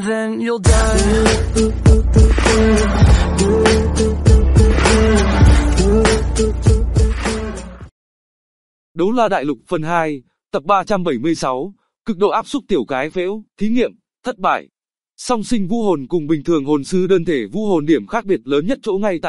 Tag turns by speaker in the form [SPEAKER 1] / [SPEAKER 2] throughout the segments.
[SPEAKER 1] and then you'll die.
[SPEAKER 2] Đấu La Đại Lục phần 2, tập 376, cực độ áp xúc tiểu cái phễu, thí nghiệm, thất bại. Song sinh vũ hồn cùng bình thường hồn sư đơn thể vũ hồn điểm khác biệt lớn nhất chỗ ngay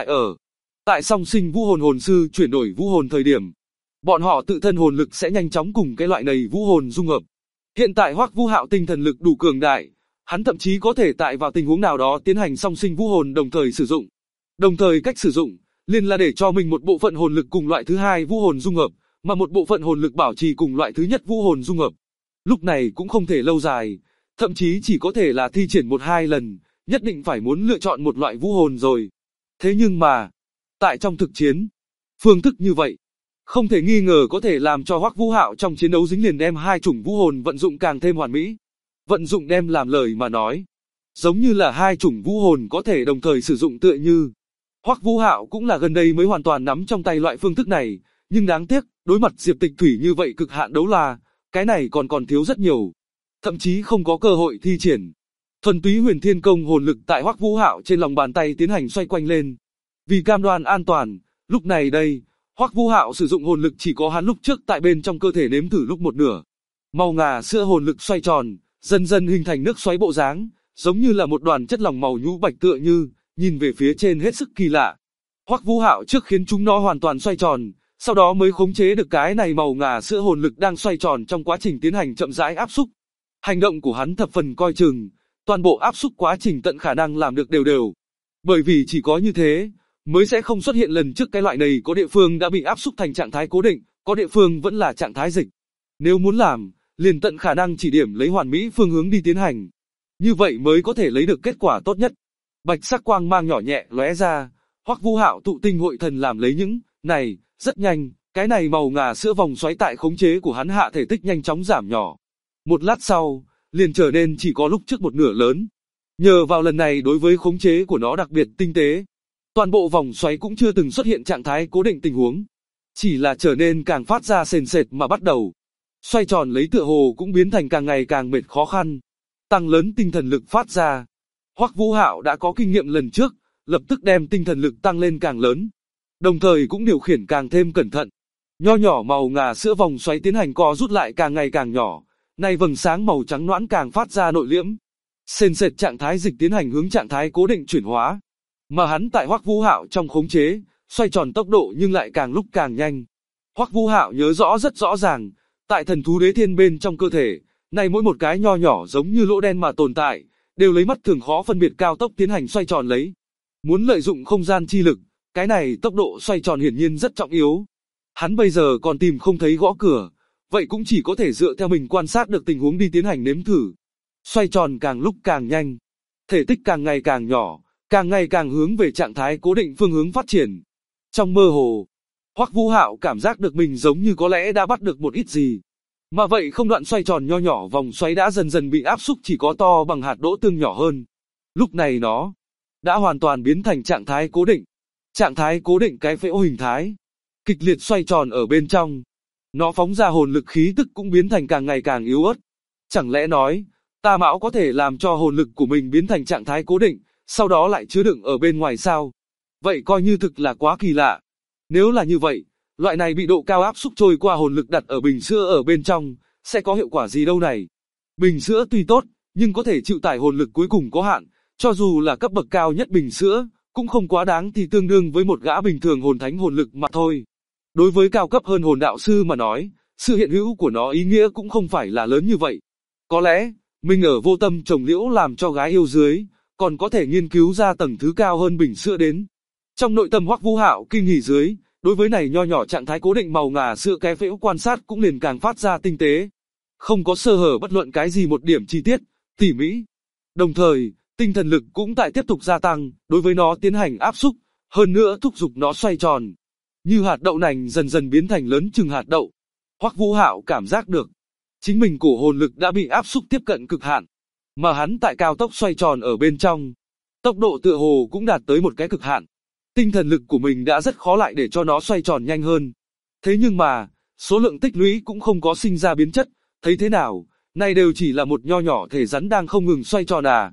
[SPEAKER 2] tại song sinh vũ hồn sư chuyển đổi vũ hồn thời điểm, bọn họ tự thân hồn lực sẽ nhanh chóng cùng cái loại này vũ hồn dung hợp. Hiện tại Hoắc Vũ Hạo tinh thần lực đủ cường đại, hắn thậm chí có thể tại vào tình huống nào đó tiến hành song sinh vũ hồn đồng thời sử dụng. Đồng thời cách sử dụng, liền là để cho mình một bộ phận hồn lực cùng loại thứ hai vũ hồn dung hợp, mà một bộ phận hồn lực bảo trì cùng loại thứ nhất vũ hồn dung hợp. Lúc này cũng không thể lâu dài, thậm chí chỉ có thể là thi triển 1-2 lần, nhất định phải muốn lựa chọn một loại vũ hồn rồi. Thế nhưng mà, tại trong thực chiến, phương thức như vậy, không thể nghi ngờ có thể làm cho Hoắc Vũ Hạo trong chiến đấu dính liền đem hai chủng vũ hồn vận dụng càng thêm hoàn mỹ. Vận dụng đem làm lời mà nói, giống như là hai chủng vũ hồn có thể đồng thời sử dụng tựa như. Hoắc Vũ Hạo cũng là gần đây mới hoàn toàn nắm trong tay loại phương thức này, nhưng đáng tiếc, đối mặt Diệp Tịch Thủy như vậy cực hạn đấu la, cái này còn thiếu rất nhiều, thậm chí không có cơ hội thi triển. Thuần túy Huyền Thiên Công hồn lực tại Hoắc Vũ Hạo trên lòng bàn tay tiến hành xoay quanh lên. Vì cam đoan an toàn, lúc này đây, Hoắc Vũ Hạo sử dụng hồn lực chỉ có hắn lúc trước tại bên trong cơ thể nếm thử lúc một nửa. Màu ngà sữa hồn lực xoay tròn, dần dần hình thành nước xoáy bộ dáng, giống như là một đoàn chất lỏng màu nhũ bạch tựa như, nhìn về phía trên hết sức kỳ lạ. Hoắc Vũ Hạo trước khiến chúng nó hoàn toàn xoay tròn, sau đó mới khống chế được cái này màu ngà sữa hồn lực đang xoay tròn trong quá trình tiến hành chậm rãi áp xúc. Hành động của hắn thập phần coi chừng, toàn bộ áp xúc quá trình tận khả năng làm được đều đều. Bởi vì chỉ có như thế, mới sẽ không xuất hiện lần trước cái loại này có địa phương đã bị áp xúc thành trạng thái cố định, có địa phương vẫn là trạng thái dịch. Nếu muốn làm, liền tận khả năng chỉ điểm lấy hoàn mỹ phương hướng đi tiến hành. Như vậy mới có thể lấy được kết quả tốt nhất. Bạch sắc quang mang nhỏ nhẹ lóe ra, Hoắc Vũ Hạo tụ tinh hội thần làm lấy những này, rất nhanh, cái này màu ngà sữa vòng xoáy tại khống chế của hắn hạ thể tích nhanh chóng giảm nhỏ. Một lát sau, liền trở nên chỉ có lúc trước một nửa lớn. Nhờ vào lần này đối với khống chế của nó đặc biệt tinh tế, toàn bộ vòng xoáy cũng chưa từng xuất hiện trạng thái cố định tình huống, chỉ là trở nên càng phát ra sền sệt mà bắt đầu xoay tròn lấy tựa hồ cũng biến thành càng ngày càng mệt khó khăn, tăng lớn tinh thần lực phát ra. Hoắc Vũ Hạo đã có kinh nghiệm lần trước, lập tức đem tinh thần lực tăng lên càng lớn, đồng thời cũng điều khiển càng thêm cẩn thận. Nho nhỏ màu ngà sữa vòng xoáy tiến hành co rút lại càng ngày càng nhỏ, nay vầng sáng màu trắng nõn càng phát ra nội liễm. Sền sệt trạng thái dịch tiến hành hướng trạng thái cố định chuyển hóa, mà hắn tại Hoắc Vũ Hạo trong khống chế, xoay tròn tốc độ nhưng lại càng lúc càng nhanh. Hoắc Vũ Hạo nhớ rõ rất rõ ràng, tại thần thú đế thiên bên trong cơ thể, này mỗi một cái nho nhỏ giống như lỗ đen mà tồn tại, đều lấy mắt thường khó phân biệt cao tốc tiến hành xoay tròn lấy. Muốn lợi dụng không gian chi lực, cái này tốc độ xoay tròn hiển nhiên rất trọng yếu. Hắn bây giờ còn tìm không thấy gõ cửa, vậy cũng chỉ có thể dựa theo mình quan sát được tình huống đi tiến hành nếm thử. Xoay tròn càng lúc càng nhanh, thể tích càng ngày càng nhỏ, càng ngày càng hướng về trạng thái cố định phương hướng phát triển. Trong mơ hồ, Hoắc Vũ Hạo cảm giác được mình giống như có lẽ đã bắt được một ít gì. Mà vậy không đoạn xoay tròn nho nhỏ vòng xoáy đã dần dần bị áp xúc chỉ có to bằng hạt đỗ tương nhỏ hơn. Lúc này nó đã hoàn toàn biến thành trạng thái cố định. Trạng thái cố định cái phễu hình thái, kịch liệt xoay tròn ở bên trong. Nó phóng ra hồn lực khí tức cũng biến thành càng ngày càng yếu ớt. Chẳng lẽ nói, Ta Mão có thể làm cho hồn lực của mình biến thành trạng thái cố định, sau đó lại chứa đựng ở bên ngoài sao? Vậy coi như thực là quá kỳ lạ. Nếu là như vậy, loại này bị độ cao áp xúc trôi qua hồn lực đặt ở bình sữa ở bên trong, sẽ có hiệu quả gì đâu này? Bình sữa tuy tốt, nhưng có thể chịu tải hồn lực cuối cùng có hạn, cho dù là cấp bậc cao nhất bình sữa, cũng không quá đáng thì tương đương với một gã bình thường hồn thánh hồn lực mà thôi. Đối với cao cấp hơn hồn đạo sư mà nói, sự hiện hữu của nó ý nghĩa cũng không phải là lớn như vậy. Có lẽ, mình ở vô tâm trồng liễu làm cho gái yêu dưới, còn có thể nghiên cứu ra tầng thứ cao hơn bình sữa đến. Trong nội tâm Hoắc Vũ Hạo kinh hỉ dưới, đối với này nho nhỏ trạng thái cố định màu ngà sữa cái phễu quan sát cũng liền càng phát ra tinh tế. Không có sơ hở bất luận cái gì một điểm chi tiết, tỉ mỹ. Đồng thời, tinh thần lực cũng tại tiếp tục gia tăng, đối với nó tiến hành áp xúc, hơn nữa thúc giục nó xoay tròn. Như hạt đậu nành dần dần biến thành lớn chừng hạt đậu. Hoắc Vũ Hạo cảm giác được, chính mình cổ hồn lực đã bị áp xúc tiếp cận cực hạn, mà hắn tại cao tốc xoay tròn ở bên trong, tốc độ tựa hồ cũng đạt tới một cái cực hạn. Tinh thần lực của mình đã rất khó lại để cho nó xoay tròn nhanh hơn. Thế nhưng mà, số lượng tích lũy cũng không có sinh ra biến chất, thấy thế nào, này đều chỉ là một nho nhỏ thể rắn đang không ngừng xoay tròn à.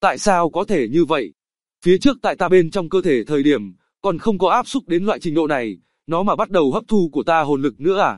[SPEAKER 2] Tại sao có thể như vậy? Phía trước tại ta bên trong cơ thể thời điểm, còn không có áp xúc đến loại trình độ này, nó mà bắt đầu hấp thu của ta hồn lực nữa à?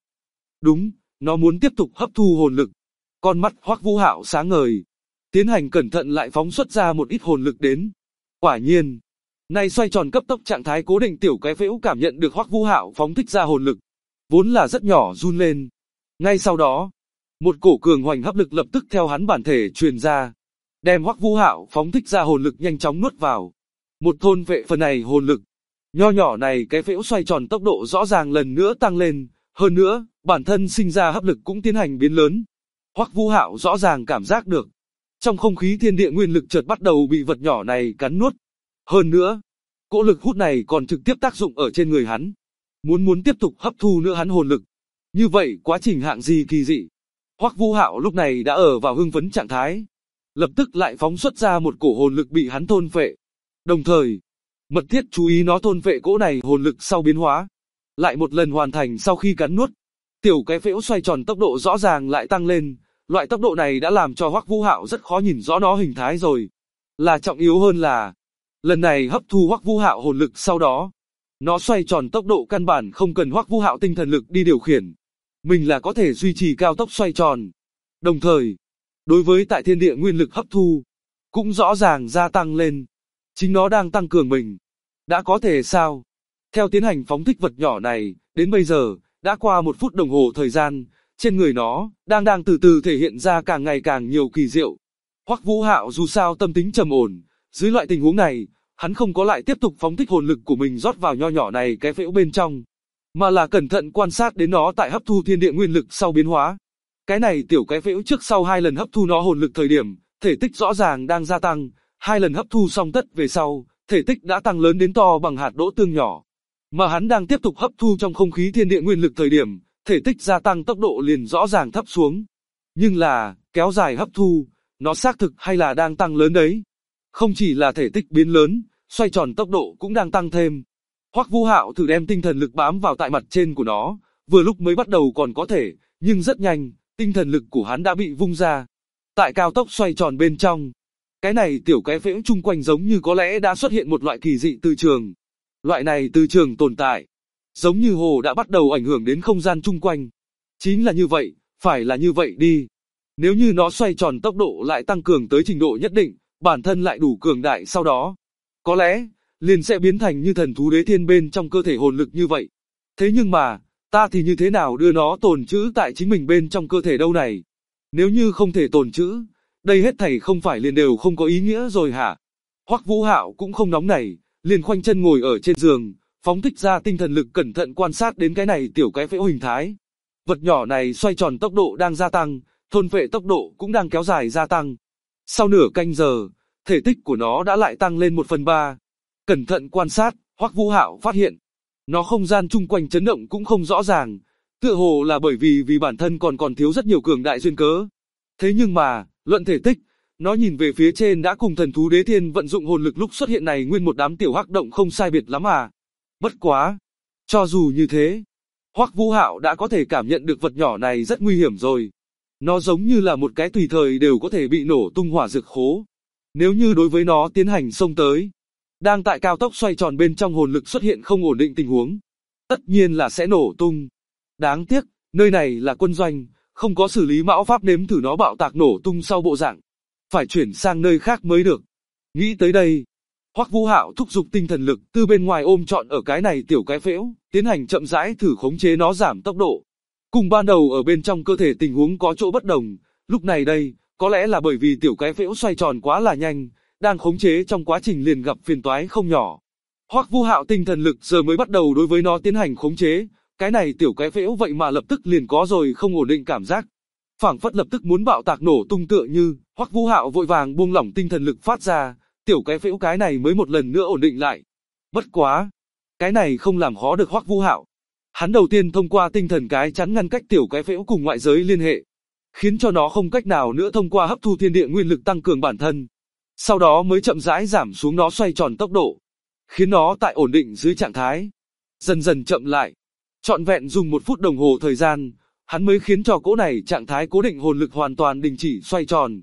[SPEAKER 2] Đúng, nó muốn tiếp tục hấp thu hồn lực. Con mắt Hoắc Vũ Hạo sáng ngời, tiến hành cẩn thận lại phóng xuất ra một ít hồn lực đến. Quả nhiên, nay xoay tròn cấp tốc trạng thái cố định tiểu cái phễu cảm nhận được Hoắc Vũ Hạo phóng thích ra hồn lực, vốn là rất nhỏ run lên. Ngay sau đó, một cổ cường hoành hấp lực lập tức theo hắn bản thể truyền ra, đem Hoắc Vũ Hạo phóng thích ra hồn lực nhanh chóng nuốt vào. Một thôn vệ phần này hồn lực, nho nhỏ này cái phễu xoay tròn tốc độ rõ ràng lần nữa tăng lên, hơn nữa, bản thân sinh ra hấp lực cũng tiến hành biến lớn. Hoắc Vũ Hạo rõ ràng cảm giác được, trong không khí thiên địa nguyên lực chợt bắt đầu bị vật nhỏ này cắn nuốt. Hơn nữa, cỗ lực hút này còn trực tiếp tác dụng ở trên người hắn, muốn tiếp tục hấp thu nữa hắn hồn lực. Như vậy quá trình hạng gì kỳ dị. Hoắc Vũ Hạo lúc này đã ở vào hưng phấn trạng thái, lập tức lại phóng xuất ra một cổ hồn lực bị hắn thôn phệ. Đồng thời, mật thiết chú ý nó thôn phệ cỗ này hồn lực sau biến hóa, lại một lần hoàn thành sau khi cắn nuốt. Tiểu cái phễu xoay tròn tốc độ rõ ràng lại tăng lên, loại tốc độ này đã làm cho Hoắc Vũ Hạo rất khó nhìn rõ nó hình thái rồi. Là trọng yếu hơn là, lần này hấp thu Hoắc Vũ Hạo hồn lực sau đó, nó xoay tròn tốc độ căn bản không cần Hoắc Vũ Hạo tinh thần lực đi điều khiển. Mình là có thể duy trì cao tốc xoay tròn. Đồng thời, đối với tại thiên địa nguyên lực hấp thu, cũng rõ ràng gia tăng lên. Chính nó đang tăng cường mình. Đã có thể sao? Theo tiến hành phóng thích vật nhỏ này, đến bây giờ, đã qua 1 phút đồng hồ thời gian, trên người nó, đang từ từ thể hiện ra càng ngày càng nhiều kỳ diệu. Hoắc Vũ Hạo dù sao tâm tính trầm ổn, dưới loại tình huống này, hắn không có lại tiếp tục phóng thích hồn lực của mình rót vào nho nhỏ này cái phễu bên trong, mà là cẩn thận quan sát đến nó tại hấp thu thiên địa nguyên lực sau biến hóa. Cái này tiểu cái phễu trước sau 2 lần hấp thu nó hồn lực thời điểm, thể tích rõ ràng đang gia tăng, 2 lần hấp thu xong tất về sau, thể tích đã tăng lớn đến to bằng hạt đỗ tương nhỏ. Mà hắn đang tiếp tục hấp thu trong không khí thiên địa nguyên lực thời điểm, thể tích gia tăng tốc độ liền rõ ràng thấp xuống. Nhưng là, kéo dài hấp thu, nó xác thực hay là đang tăng lớn đấy. Không chỉ là thể tích biến lớn, xoay tròn tốc độ cũng đang tăng thêm. Hoắc Vũ Hạo thử đem tinh thần lực bám vào tại mặt trên của nó, vừa lúc mới bắt đầu còn có thể, nhưng rất nhanh, tinh thần lực của hắn đã bị vung ra. Tại cao tốc xoay tròn bên trong, cái này tiểu cái phễu chung quanh giống như có lẽ đã xuất hiện một loại kỳ dị từ trường. Loại này từ trường tồn tại, giống như hồ đã bắt đầu ảnh hưởng đến không gian chung quanh. Chính là như vậy, phải là như vậy đi. Nếu như nó xoay tròn tốc độ lại tăng cường tới trình độ nhất định, bản thân lại đủ cường đại sau đó, có lẽ, liền sẽ biến thành như thần thú đế thiên bên trong cơ thể hồn lực như vậy. Thế nhưng mà, ta thì như thế nào đưa nó tồn trữ tại chính mình bên trong cơ thể đâu này? Nếu như không thể tồn trữ, đây hết thảy không phải liền đều không có ý nghĩa rồi hả? Hoắc Vũ Hạo cũng không nóng nảy, liền khoanh chân ngồi ở trên giường, phóng thích ra tinh thần lực cẩn thận quan sát đến cái này tiểu cái phễu hình thái. Vật nhỏ này xoay tròn tốc độ đang gia tăng, thôn phệ tốc độ cũng đang kéo dài gia tăng. Sau nửa canh giờ, thể tích của nó đã lại tăng lên 1/3. Cẩn thận quan sát, Hoắc Vũ Hạo phát hiện, nó không gian chung quanh chấn động cũng không rõ ràng, tựa hồ là bởi vì bản thân còn thiếu rất nhiều cường đại duyên cớ. Thế nhưng mà, luận thể tích, nó nhìn về phía trên đã cùng thần thú đế thiên vận dụng hồn lực lúc xuất hiện này nguyên một đám tiểu hắc động không sai biệt lắm à. Bất quá, cho dù như thế, Hoắc Vũ Hạo đã có thể cảm nhận được vật nhỏ này rất nguy hiểm rồi. Nó giống như là một cái tùy thời đều có thể bị nổ tung hỏa dược khố. Nếu như đối với nó tiến hành xông tới, đang tại cao tốc xoay tròn bên trong hồn lực xuất hiện không ổn định tình huống, tất nhiên là sẽ nổ tung. Đáng tiếc, nơi này là quân doanh, không có xử lý mão pháp nếm thử nó bạo tạc nổ tung sau bộ dạng. Phải chuyển sang nơi khác mới được. Nghĩ tới đây, Hoắc Vũ Hạo thúc giục tinh thần lực từ bên ngoài ôm trọn ở cái này tiểu cái phễu, tiến hành chậm rãi thử khống chế nó giảm tốc độ. Cùng ban đầu ở bên trong cơ thể tình huống có chỗ bất đồng, lúc này đây, có lẽ là bởi vì tiểu cái phễu xoay tròn quá là nhanh, đang khống chế trong quá trình liền gặp phiền toái không nhỏ. Hoắc Vũ Hạo tinh thần lực giờ mới bắt đầu đối với nó tiến hành khống chế, cái này tiểu cái phễu vậy mà lập tức liền có rồi không ổn định cảm giác. Phảng phất lập tức muốn bạo tạc nổ tung tựa như, Hoắc Vũ Hạo vội vàng buông lỏng tinh thần lực phát ra, tiểu cái phễu cái này mới một lần nữa ổn định lại. Bất quá, cái này không làm khó được Hoắc Vũ Hạo. Hắn đầu tiên thông qua tinh thần cái chắn ngăn cách tiểu cái phễu cùng ngoại giới liên hệ, khiến cho nó không cách nào nữa thông qua hấp thu thiên địa nguyên lực tăng cường bản thân. Sau đó mới chậm rãi giảm xuống nó xoay tròn tốc độ, khiến nó tại ổn định dưới trạng thái, dần dần chậm lại. Trọn vẹn dùng 1 phút đồng hồ thời gian, hắn mới khiến cho cỗ này trạng thái cố định hồn lực hoàn toàn đình chỉ xoay tròn.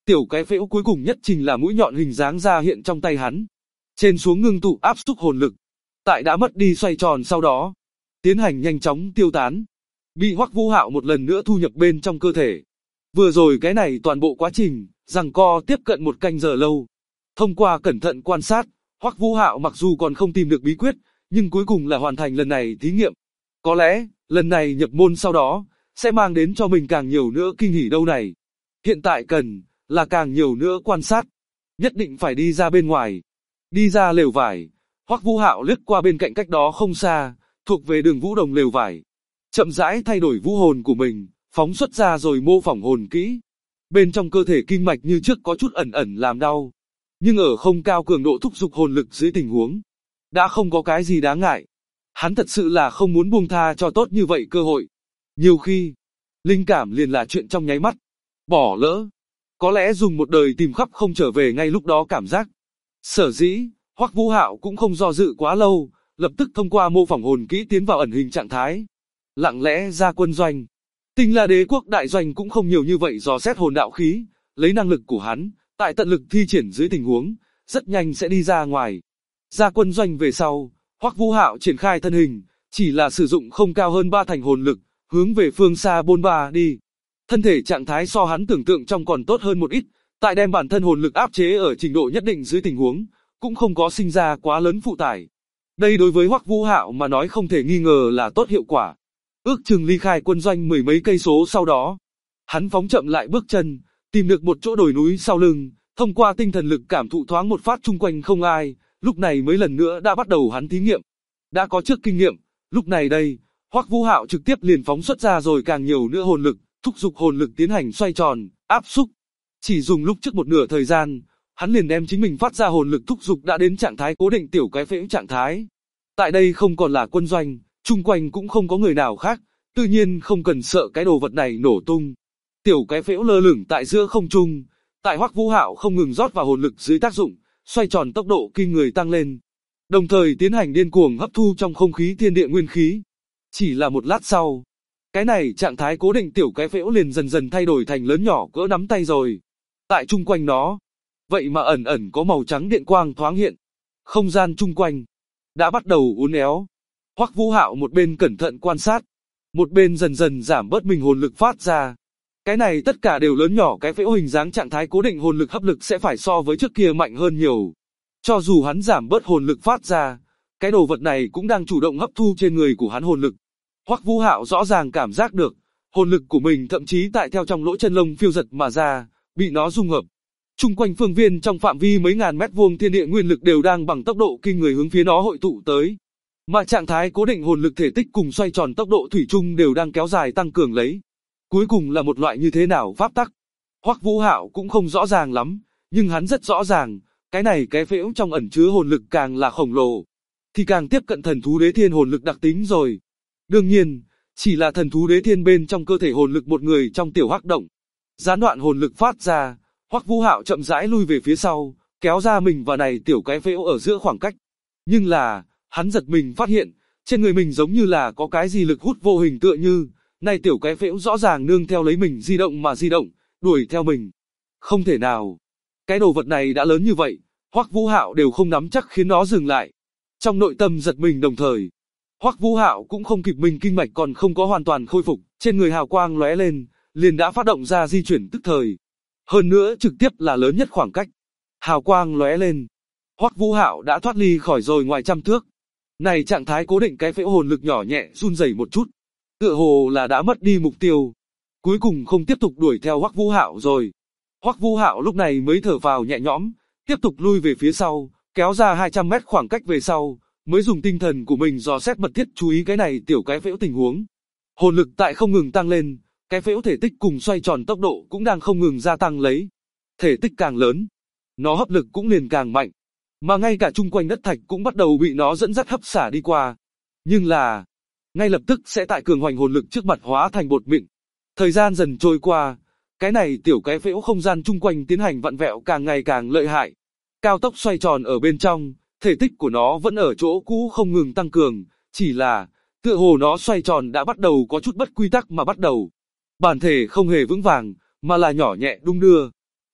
[SPEAKER 2] Tiểu cái phễu cuối cùng nhất trình là mũi nhọn hình dáng ra hiện trong tay hắn. Trên xuống ngưng tụ áp xúc hồn lực. Tại đã mất đi xoay tròn sau đó, tiến hành nhanh chóng tiêu tán. Bị Hoắc Vũ Hạo một lần nữa thu nhập bên trong cơ thể. Vừa rồi cái này toàn bộ quá trình, giằng co tiếp cận 1 canh giờ lâu. Thông qua cẩn thận quan sát, Hoắc Vũ Hạo mặc dù còn không tìm được bí quyết, nhưng cuối cùng là hoàn thành lần này thí nghiệm. Có lẽ, lần này nhập môn sau đó, sẽ mang đến cho mình càng nhiều nữa kinh hỉ đâu này. Hiện tại cần, là càng nhiều nữa quan sát. Nhất định phải đi ra bên ngoài. Đi ra lều vải, Hoắc Vũ Hạo lướt qua bên cạnh cách đó không xa, thuộc về Đường Vũ Đồng lều vải. Chậm rãi thay đổi vũ hồn của mình, phóng xuất ra rồi mô phỏng hồn kỹ. Bên trong cơ thể kinh mạch như trước có chút ẩn ẩn làm đau. Nhưng ở không cao cường độ thúc giục hồn lực dưới tình huống, đã không có cái gì đáng ngại. Hắn thật sự là không muốn buông tha cho tốt như vậy cơ hội. Nhiều khi, linh cảm liền là chuyện trong nháy mắt. Bỏ lỡ, có lẽ dùng một đời tìm khắp không trở về ngay lúc đó cảm giác. Sở dĩ, Hoắc Vũ Hạo cũng không do dự quá lâu, lập tức thông qua mô phỏng hồn kỹ tiến vào ẩn hình trạng thái. Lặng lẽ ra quân doanh. Tinh La Đế quốc đại doanh cũng không nhiều như vậy dò xét hồn đạo khí, lấy năng lực của hắn, tại tận lực thi triển dưới tình huống, rất nhanh sẽ đi ra ngoài. Ra quân doanh về sau, Hoắc Vũ Hạo triển khai thân hình, chỉ là sử dụng không cao hơn 3 thành hồn lực, hướng về phương xa bôn ba đi. Thân thể trạng thái so hắn tưởng tượng trong còn tốt hơn một ít, tại đem bản thân hồn lực áp chế ở trình độ nhất định dưới tình huống, cũng không có sinh ra quá lớn phụ tải. Đây đối với Hoắc Vũ Hạo mà nói không thể nghi ngờ là tốt hiệu quả. Ước chừng ly khai quân doanh 10 mấy cây số sau đó, hắn phóng chậm lại bước chân, tìm được một chỗ đồi núi sau lưng, thông qua tinh thần lực cảm thụ thoáng một phát chung quanh không ai, lúc này mới lần nữa đã bắt đầu hắn thí nghiệm. Đã có trước kinh nghiệm, lúc này đây, Hoắc Vũ Hạo trực tiếp liền phóng xuất ra rồi càng nhiều nữa hồn lực, thúc giục hồn lực tiến hành xoay tròn, áp xúc. Chỉ dùng lúc trước một nửa thời gian, hắn liền đem chính mình phát ra hồn lực thúc giục đã đến trạng thái cố định tiểu cái phễu trạng thái. Tại đây không còn là quân doanh, chung quanh cũng không có người nào khác, tự nhiên không cần sợ cái đồ vật này nổ tung. Tiểu cái phễu lơ lửng tại giữa không trung, tại Hoắc Vũ Hạo không ngừng rót vào hồn lực dưới tác dụng, xoay tròn tốc độ kinh người tăng lên, đồng thời tiến hành điên cuồng hấp thu trong không khí thiên địa nguyên khí. Chỉ là một lát sau, cái này trạng thái cố định tiểu cái phễu liền dần dần thay đổi thành lớn nhỏ cỡ nắm tay rồi. Tại chung quanh nó, vậy mà ẩn ẩn có màu trắng điện quang thoáng hiện. Không gian chung quanh đã bắt đầu uốn éo. Hoắc Vũ Hạo một bên cẩn thận quan sát, một bên dần dần giảm bớt mình hồn lực phát ra. Cái này tất cả đều lớn nhỏ cái phễu hình dáng trạng thái cố định hồn lực hấp lực sẽ phải so với trước kia mạnh hơn nhiều. Cho dù hắn giảm bớt hồn lực phát ra, cái đồ vật này cũng đang chủ động hấp thu trên người của hắn hồn lực. Hoắc Vũ Hạo rõ ràng cảm giác được, hồn lực của mình thậm chí tại theo trong lỗ chân lông phiêu giật mà ra, bị nó dung hợp. Chung quanh phương viên trong phạm vi mấy ngàn mét vuông thiên địa nguyên lực đều đang bằng tốc độ kinh người hướng phía nó hội tụ tới. Mà trạng thái cố định hồn lực thể tích cùng xoay tròn tốc độ thủy chung đều đang kéo dài tăng cường lấy. Cuối cùng là một loại như thế nào pháp tắc, Hoắc Vũ Hạo cũng không rõ ràng lắm, nhưng hắn rất rõ ràng, cái này cái phễu trong ẩn chứa hồn lực càng là khổng lồ, thì càng tiếp cận thần thú đế thiên hồn lực đặc tính rồi. Đương nhiên, chỉ là thần thú đế thiên bên trong cơ thể hồn lực một người trong tiểu hắc động. Gián đoạn hồn lực phát ra, Hoắc Vũ Hạo chậm rãi lui về phía sau, kéo ra mình và này tiểu cái phễu ở giữa khoảng cách. Nhưng là, hắn giật mình phát hiện, trên người mình giống như là có cái gì lực hút vô hình tựa như, này tiểu cái phễu rõ ràng nương theo lấy mình di động mà di động, đuổi theo mình. Không thể nào. Cái đồ vật này đã lớn như vậy, Hoắc Vũ Hạo đều không nắm chắc khiến nó dừng lại. Trong nội tâm giật mình đồng thời, Hoắc Vũ Hạo cũng không kịp mình kinh mạch còn không có hoàn toàn khôi phục, trên người hào quang lóe lên, liền đã phát động ra di chuyển tức thời. Hơn nữa trực tiếp là lớn nhất khoảng cách. Hào quang lóe lên, Hoắc Vũ Hạo đã thoát ly khỏi rồi ngoài trăm thước. Này trạng thái cố định cái phễu hồn lực nhỏ nhẹ run rẩy một chút, tựa hồ là đã mất đi mục tiêu. Cuối cùng không tiếp tục đuổi theo Hoắc Vũ Hạo rồi. Hoắc Vũ Hạo lúc này mới thở phào nhẹ nhõm, tiếp tục lui về phía sau, kéo ra 200 mét khoảng cách về sau, mới dùng tinh thần của mình dò xét mật thiết chú ý cái này tiểu cái phễu tình huống. Hồn lực tại không ngừng tăng lên, cái phễu thể tích cùng xoay tròn tốc độ cũng đang không ngừng gia tăng lấy. Thể tích càng lớn, nó hấp lực cũng liền càng mạnh, mà ngay cả chung quanh đất thạch cũng bắt đầu bị nó dẫn dắt hấp xả đi qua. Nhưng là, ngay lập tức sẽ tại cường hoành hồn lực trước mặt hóa thành bột mịn. Thời gian dần trôi qua, cái này tiểu cái phễu không gian chung quanh tiến hành vặn vẹo càng ngày càng lợi hại. Cao tốc xoay tròn ở bên trong, thể tích của nó vẫn ở chỗ cũ không ngừng tăng cường, chỉ là, tựa hồ nó xoay tròn đã bắt đầu có chút bất quy tắc mà bắt đầu. Bản thể không hề vững vàng, mà là nhỏ nhẹ đung đưa.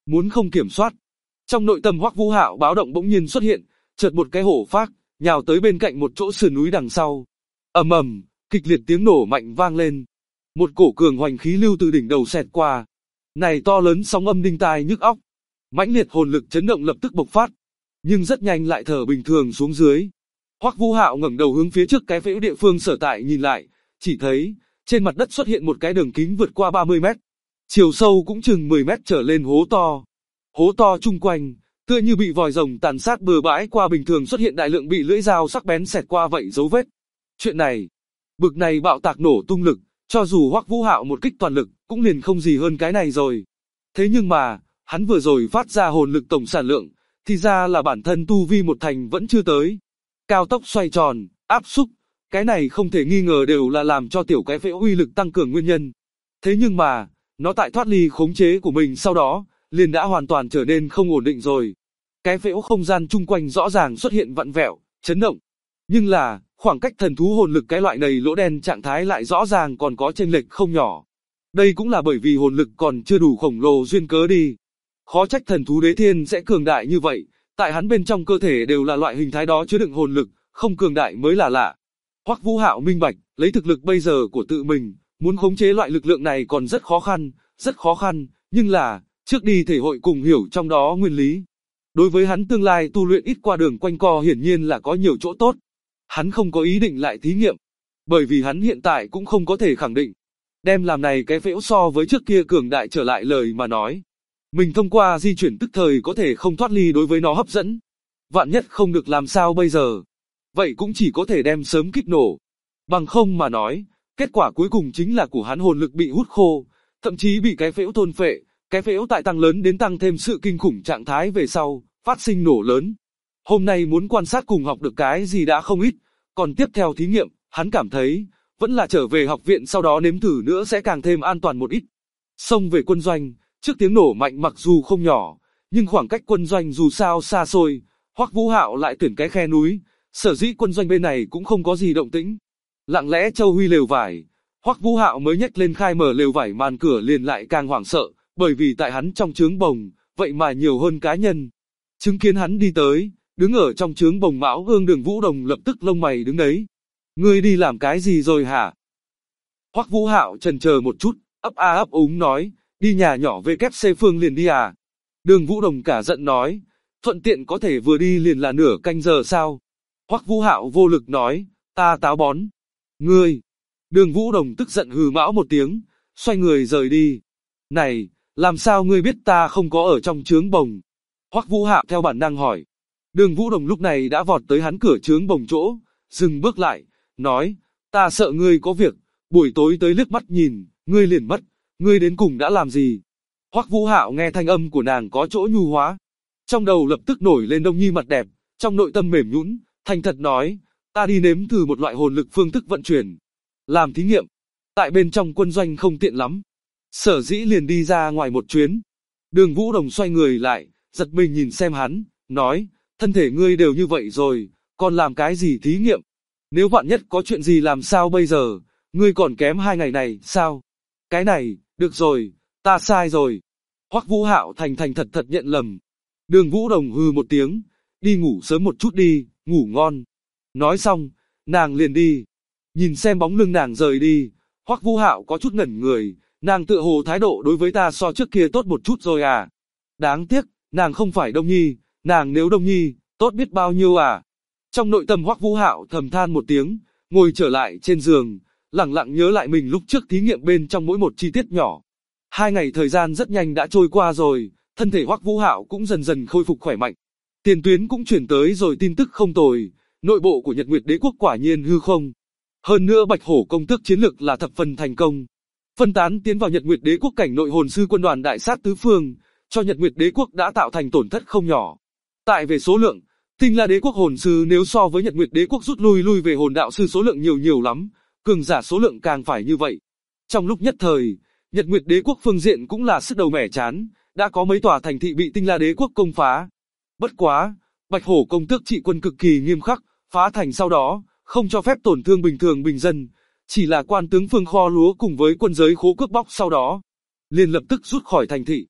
[SPEAKER 2] muốn không kiểm soát. Trong nội tâm Hoắc Vũ Hạo báo động bỗng nhiên xuất hiện, chợt một cái hổ phác, nhào tới bên cạnh một chỗ sườn núi đằng sau. Ầm ầm, kịch liệt tiếng nổ mạnh vang lên. Một cổ cường hoành khí lưu từ đỉnh đầu xẹt qua. Này to lớn sóng âm đinh tai nhức óc. Mãnh liệt hồn lực chấn động lập tức bộc phát, nhưng rất nhanh lại thở bình thường xuống dưới. Hoắc Vũ Hạo ngẩng đầu hướng phía trước cái phễu địa phương sở tại nhìn lại, chỉ thấy trên mặt đất xuất hiện một cái đường kính vượt qua 30 mét, chiều sâu cũng chừng 10 mét trở lên hố to. Hố to chung quanh, tựa như bị vòi rồng tàn sát bừa bãi qua bình thường xuất hiện đại lượng bị lưỡi dao sắc bén xẹt qua vậy dấu vết. Chuyện này, bực này bạo tạc nổ tung lực, cho dù Hoắc Vũ Hạo một kích toàn lực, cũng liền không gì hơn cái này rồi. Thế nhưng mà, hắn vừa rồi phát ra hồn lực tổng sản lượng, thì ra là bản thân tu vi một thành vẫn chưa tới. Cao tốc xoay tròn, áp xúc, cái này không thể nghi ngờ đều là làm cho tiểu cái phễu uy lực tăng cường nguyên nhân. Thế nhưng mà, nó tại thoát ly khống chế của mình sau đó, liền đã hoàn toàn trở nên không ổn định rồi. Cái phễu không gian chung quanh rõ ràng xuất hiện vặn vẹo, chấn động. Nhưng là, khoảng cách thần thú hồn lực cái loại này lỗ đen trạng thái lại rõ ràng còn có chênh lệch không nhỏ. Đây cũng là bởi vì hồn lực còn chưa đủ khổng lồ duyên cớ đi. Khó trách thần thú đế thiên sẽ cường đại như vậy, tại hắn bên trong cơ thể đều là loại hình thái đó chứa đựng hồn lực, không cường đại mới là lạ. Hoắc Vũ Hạo minh bạch, lấy thực lực bây giờ của tự mình, muốn khống chế loại lực lượng này còn rất khó khăn, nhưng là, trước đi thể hội cùng hiểu trong đó nguyên lý. Đối với hắn tương lai tu luyện ít qua đường quanh co hiển nhiên là có nhiều chỗ tốt. Hắn không có ý định lại thí nghiệm, bởi vì hắn hiện tại cũng không có thể khẳng định. Đem làm này cái phễu so với trước kia cường đại trở lại lời mà nói. Mình thông qua di chuyển tức thời có thể không thoát ly đối với nó hấp dẫn. Vạn nhất không được làm sao bây giờ. Vậy cũng chỉ có thể đem sớm kích nổ. Bằng không mà nói, kết quả cuối cùng chính là của hắn hồn lực bị hút khô, thậm chí bị cái phễu thôn phệ. Cái phễu tại tăng lớn đến tăng thêm sự kinh khủng trạng thái về sau, phát sinh nổ lớn. Hôm nay muốn quan sát cùng học được cái gì đã không ít, còn tiếp theo thí nghiệm, hắn cảm thấy, vẫn là trở về học viện sau đó nếm thử nữa sẽ càng thêm an toàn một ít. Xông về quân doanh, trước tiếng nổ mạnh mặc dù không nhỏ, nhưng khoảng cách quân doanh dù sao xa xôi, Hoắc Vũ Hạo lại tuyển cái khe núi, sở dĩ quân doanh bên này cũng không có gì động tĩnh. Lặng lẽ Châu Huy lều vải, Hoắc Vũ Hạo mới nhấc lên khai mở lều vải màn cửa liền lại càng hoảng sợ, bởi vì tại hắn trong trướng bồng, vậy mà nhiều hơn cá nhân. Chứng kiến hắn đi tới, đứng ở trong trướng bồng Mão Ương Đường Vũ Đồng lập tức lông mày đứng đấy. Ngươi đi làm cái gì rồi hả? Hoắc Vũ Hạo chần chờ một chút, ấp a ấp úng nói, đi nhà nhỏ VKC Phương liền đi à? Đường Vũ Đồng cả giận nói, thuận tiện có thể vừa đi liền là nửa canh giờ sao? Hoắc Vũ Hạo vô lực nói, ta táo bón. Ngươi! Đường Vũ Đồng tức giận hừ mão một tiếng, xoay người rời đi. Này, làm sao ngươi biết ta không có ở trong trướng bồng? Hoắc Vũ Hạo theo bản năng hỏi. Đường Vũ Đồng lúc này đã vọt tới hắn cửa trướng bồng chỗ, dừng bước lại, nói, ta sợ ngươi có việc, buổi tối tới liếc mắt nhìn, ngươi liền mất, ngươi đến cùng đã làm gì? Hoắc Vũ Hạo nghe thanh âm của nàng có chỗ nhu hóa, trong đầu lập tức nổi lên Đông Nhi mặt đẹp, trong nội tâm mềm nhũn, thành thật nói, ta đi nếm thử một loại hồn lực phương thức vận chuyển, làm thí nghiệm, tại bên trong quân doanh không tiện lắm, sở dĩ liền đi ra ngoài một chuyến. Đường Vũ Đồng xoay người lại, giật mình nhìn xem hắn, nói, thân thể ngươi đều như vậy rồi, còn làm cái gì thí nghiệm? Nếu vạn nhất có chuyện gì làm sao bây giờ, ngươi còn kém 2 ngày này, sao? Cái này, được rồi, ta sai rồi. Hoắc Vũ Hạo thành thật nhận lầm. Đường Vũ Đồng hừ một tiếng, đi ngủ sớm một chút đi, ngủ ngon. Nói xong, nàng liền đi. Nhìn xem bóng lưng nàng rời đi, Hoắc Vũ Hạo có chút ngẩn người, nàng tựa hồ thái độ đối với ta so trước kia tốt một chút rồi à. Đáng tiếc, nàng không phải Đông Nhi, nàng nếu Đông Nhi, tốt biết bao nhiêu à. Trong nội tâm Hoắc Vũ Hạo thầm than một tiếng, ngồi trở lại trên giường, lặng lặng nhớ lại mình lúc trước thí nghiệm bên trong mỗi một chi tiết nhỏ. 2 ngày thời gian rất nhanh đã trôi qua rồi, thân thể Hoắc Vũ Hạo cũng dần dần khôi phục khỏe mạnh. Tiền tuyến cũng chuyển tới rồi tin tức không tồi, nội bộ của Nhật Nguyệt Đế quốc quả nhiên hư không. Hơn nữa Bạch Hổ công tước chiến lược là thập phần thành công. Phân tán tiến vào Nhật Nguyệt Đế quốc cảnh nội hồn sư quân đoàn đại sát tứ phương, cho Nhật Nguyệt Đế quốc đã tạo thành tổn thất không nhỏ. Tại về số lượng, Tinh La Đế quốc hồn sư nếu so với Nhật Nguyệt Đế quốc rút lui về hồn đạo sư số lượng nhiều lắm, cường giả số lượng càng phải như vậy. Trong lúc nhất thời, Nhật Nguyệt Đế quốc phương diện cũng là sức đầu mẻ chán, đã có mấy tòa thành thị bị Tinh La Đế quốc công phá. Bất quá, Bạch Hổ công tước trị quân cực kỳ nghiêm khắc, phá thành sau đó, không cho phép tổn thương bình thường bình dân, chỉ là quan tướng Phương Kho Lúa cùng với quân giới khố cướp bóc sau đó, liền lập tức rút khỏi thành thị.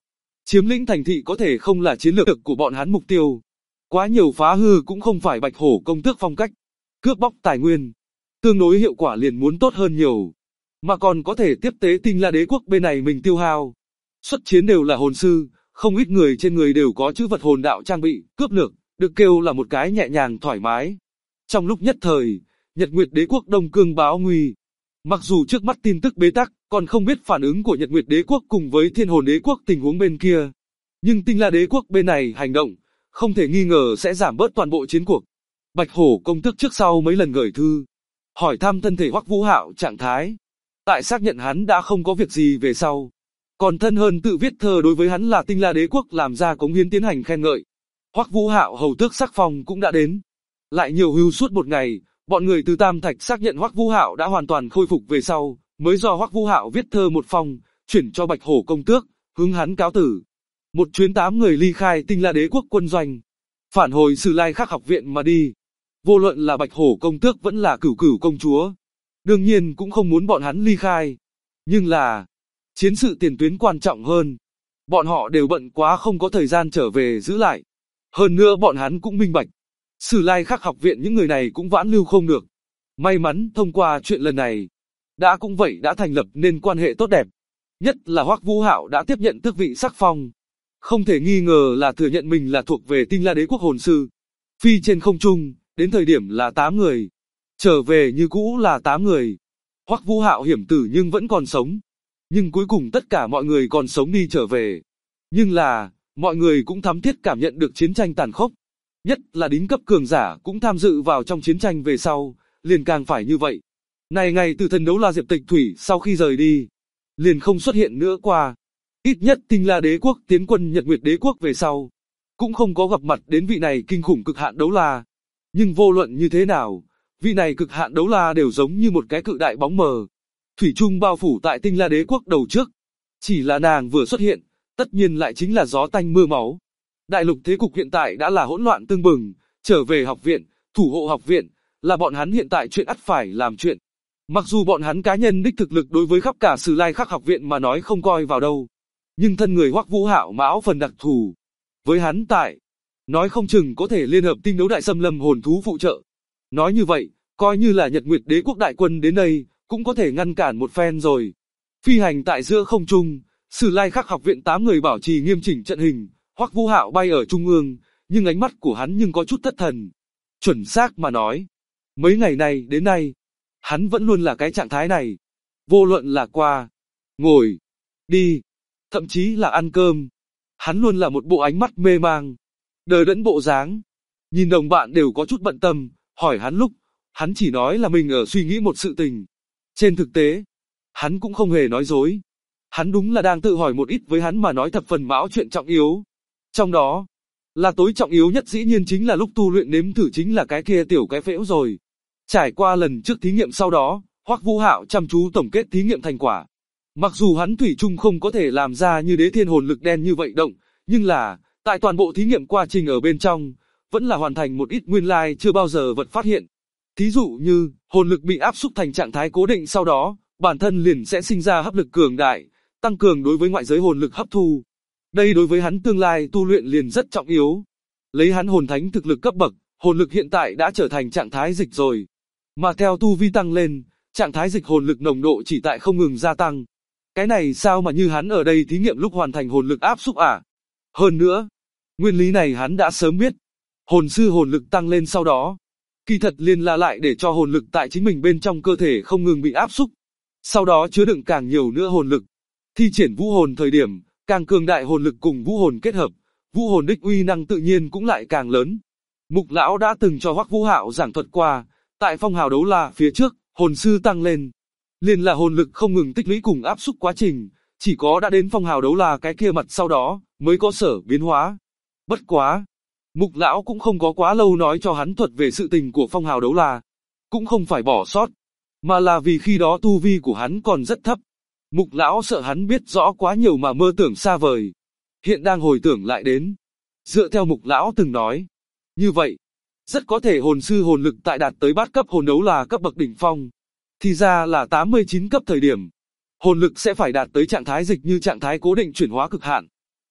[SPEAKER 2] Chiếm lĩnh thành thị có thể không là chiến lược của bọn hắn mục tiêu. Quá nhiều phá hư cũng không phải Bạch Hổ công tước phong cách. Cướp bóc tài nguyên, tương đối hiệu quả liền muốn tốt hơn nhiều. Mà còn có thể tiếp tế Tinh La Đế quốc bên này mình tiêu hao. Xuất chiến đều là hồn sư, không ít người trên người đều có chữ vật hồn đạo trang bị, cướp lược, được kêu là một cái nhẹ nhàng thoải mái. Trong lúc nhất thời, Nhật Nguyệt Đế quốc Đông Cương báo nguy. Mặc dù trước mắt tin tức bế tắc, còn không biết phản ứng của Nhật Nguyệt Đế quốc cùng với Thiên Hồn Đế quốc tình huống bên kia. Nhưng Tinh La Đế quốc bên này hành động, không thể nghi ngờ sẽ giảm bớt toàn bộ chiến cuộc. Bạch Hổ công tước trước sau mấy lần gửi thư, hỏi thăm thân thể Hoắc Vũ Hạo trạng thái. Tại xác nhận hắn đã không có việc gì về sau, còn thân hơn tự viết thơ đối với hắn là Tinh La Đế quốc làm ra cống hiến tiến hành khen ngợi. Hoắc Vũ Hạo hầu tước sắc phong cũng đã đến. Lại nhiều hưu suốt một ngày, bọn người từ Tam Thạch xác nhận Hoắc Vũ Hạo đã hoàn toàn khôi phục về sau, mới do Hoắc Vũ Hạo viết thơ một phong, chuyển cho Bạch Hổ công tước, hướng hắn cáo tử. Một chuyến 8 người ly khai Tinh La Đế quốc quân doanh, phản hồi Sử Lai Khắc học viện mà đi. Vô luận là Bạch Hổ công tước vẫn là Cửu Cửu công chúa, đương nhiên cũng không muốn bọn hắn ly khai. Nhưng là, chiến sự tiền tuyến quan trọng hơn. Bọn họ đều bận quá không có thời gian trở về giữ lại. Hơn nữa bọn hắn cũng minh bạch. Sử Lai Khắc học viện những người này cũng vãn lưu không được. May mắn thông qua chuyện lần này, đã thành lập nên quan hệ tốt đẹp. Nhất là Hoắc Vũ Hạo đã tiếp nhận tước vị sắc phong. Không thể nghi ngờ là thừa nhận mình là thuộc về Tinh La Đế quốc hồn sư. Phi trên không trung, đến thời điểm là 8 người. Trở về như cũ là 8 người. Hoắc Vũ Hạo hiểm tử nhưng vẫn còn sống. Nhưng cuối cùng tất cả mọi người còn sống đi trở về. Nhưng là, mọi người cũng thấm thiết cảm nhận được chiến tranh tàn khốc. Nhất là đính cấp cường giả cũng tham dự vào trong chiến tranh về sau, liền càng phải như vậy. Này ngày từ thần đấu la Diệp Tịch Thủy sau khi rời đi, liền không xuất hiện nữa qua. Ít nhất Tinh La Đế quốc tiến quân Nhật Nguyệt Đế quốc về sau, cũng không có gặp mặt đến vị này kinh khủng cực hạn đấu la. Nhưng vô luận như thế nào, vị này cực hạn đấu la đều giống như một cái cự đại bóng mờ. Thủy chung bao phủ tại Tinh La Đế quốc đầu trước. Chỉ là nàng vừa xuất hiện, tất nhiên lại chính là gió tanh mưa máu. Đại lục thế cục hiện tại đã là hỗn loạn tương bừng, trở về học viện, thủ hộ học viện, là bọn hắn hiện tại chuyện ắt phải làm chuyện. Mặc dù bọn hắn cá nhân đích thực lực đối với khắp cả Sử Lai Khắc học viện mà nói không coi vào đâu, nhưng thân người Hoắc Vũ Hạo mão phần đặc thù. Với hắn tại, nói không chừng có thể liên hợp tinh đấu đại xâm lâm hồn thú phụ trợ. Nói như vậy, coi như là Nhật Nguyệt Đế quốc đại quân đến đây, cũng có thể ngăn cản một phen rồi. Phi hành tại giữa không trung, Sử Lai Khắc học viện 8 người bảo trì nghiêm chỉnh trận hình, Hoắc Vũ Hạo bay ở trung ương, nhưng ánh mắt của hắn nhưng có chút thất thần. Chuẩn xác mà nói, mấy ngày này đến nay, hắn vẫn luôn là cái trạng thái này. Vô luận là qua, ngồi, đi, thậm chí là ăn cơm, hắn luôn là một bộ ánh mắt mê mang, đờ đẫn bộ dáng. Nhìn đồng bạn đều có chút bận tâm, hỏi hắn lúc, hắn chỉ nói là mình ở suy nghĩ một sự tình. Trên thực tế, hắn cũng không hề nói dối. Hắn đúng là đang tự hỏi một ít với hắn mà nói thập phần mão chuyện trọng yếu. Trong đó, là tối trọng yếu nhất dĩ nhiên chính là lúc tu luyện nếm thử chính là cái kia tiểu cái phễu rồi. Trải qua lần trước thí nghiệm sau đó, Hoắc Vũ Hạo chăm chú tổng kết thí nghiệm thành quả. Mặc dù hắn thủy chung không có thể làm ra như đế thiên hồn lực đen như vậy động, nhưng là, tại toàn bộ thí nghiệm quá trình ở bên trong, vẫn là hoàn thành một ít nguyên lai chưa bao giờ vật phát hiện. Thí dụ như, hồn lực bị áp xúc thành trạng thái cố định sau đó, bản thân liền sẽ sinh ra hấp lực cường đại, tăng cường đối với ngoại giới hồn lực hấp thu. Đây đối với hắn tương lai tu luyện liền rất trọng yếu. Lấy hắn hồn thánh thực lực cấp bậc, hồn lực hiện tại đã trở thành trạng thái dịch rồi. Mà theo tu vi tăng lên, trạng thái dịch hồn lực nồng độ chỉ tại không ngừng gia tăng. Cái này sao mà như hắn ở đây thí nghiệm lúc hoàn thành hồn lực áp xúc à? Hơn nữa, nguyên lý này hắn đã sớm biết. Hồn sư hồn lực tăng lên sau đó, kỳ thật liền là lại để cho hồn lực tại chính mình bên trong cơ thể không ngừng bị áp xúc. Sau đó chứa đựng càng nhiều nữa hồn lực. Thi triển vũ hồn thời điểm, càng cường đại hồn lực cùng vũ hồn kết hợp, vũ hồn đích uy năng tự nhiên cũng lại càng lớn. Mục lão đã từng cho Hoắc Vũ Hạo giảng thuật qua, tại phong hào đấu la phía trước, hồn sư tăng lên, liền là hồn lực không ngừng tích lũy cùng áp xúc quá trình, chỉ có đã đến phong hào đấu la cái kia mặt sau đó, mới có sở biến hóa. Bất quá, Mục lão cũng không có quá lâu nói cho hắn thuật về sự tình của phong hào đấu la, cũng không phải bỏ sót, mà là vì khi đó tu vi của hắn còn rất thấp. Mục lão sợ hắn biết rõ quá nhiều mà mơ tưởng xa vời. Hiện đang hồi tưởng lại đến. Dựa theo mục lão từng nói. Như vậy, rất có thể hồn sư hồn lực tại đạt tới bát cấp hồn đấu là cấp bậc đỉnh phong. Thì ra là 89 cấp thời điểm. Hồn lực sẽ phải đạt tới trạng thái dịch như trạng thái cố định chuyển hóa cực hạn.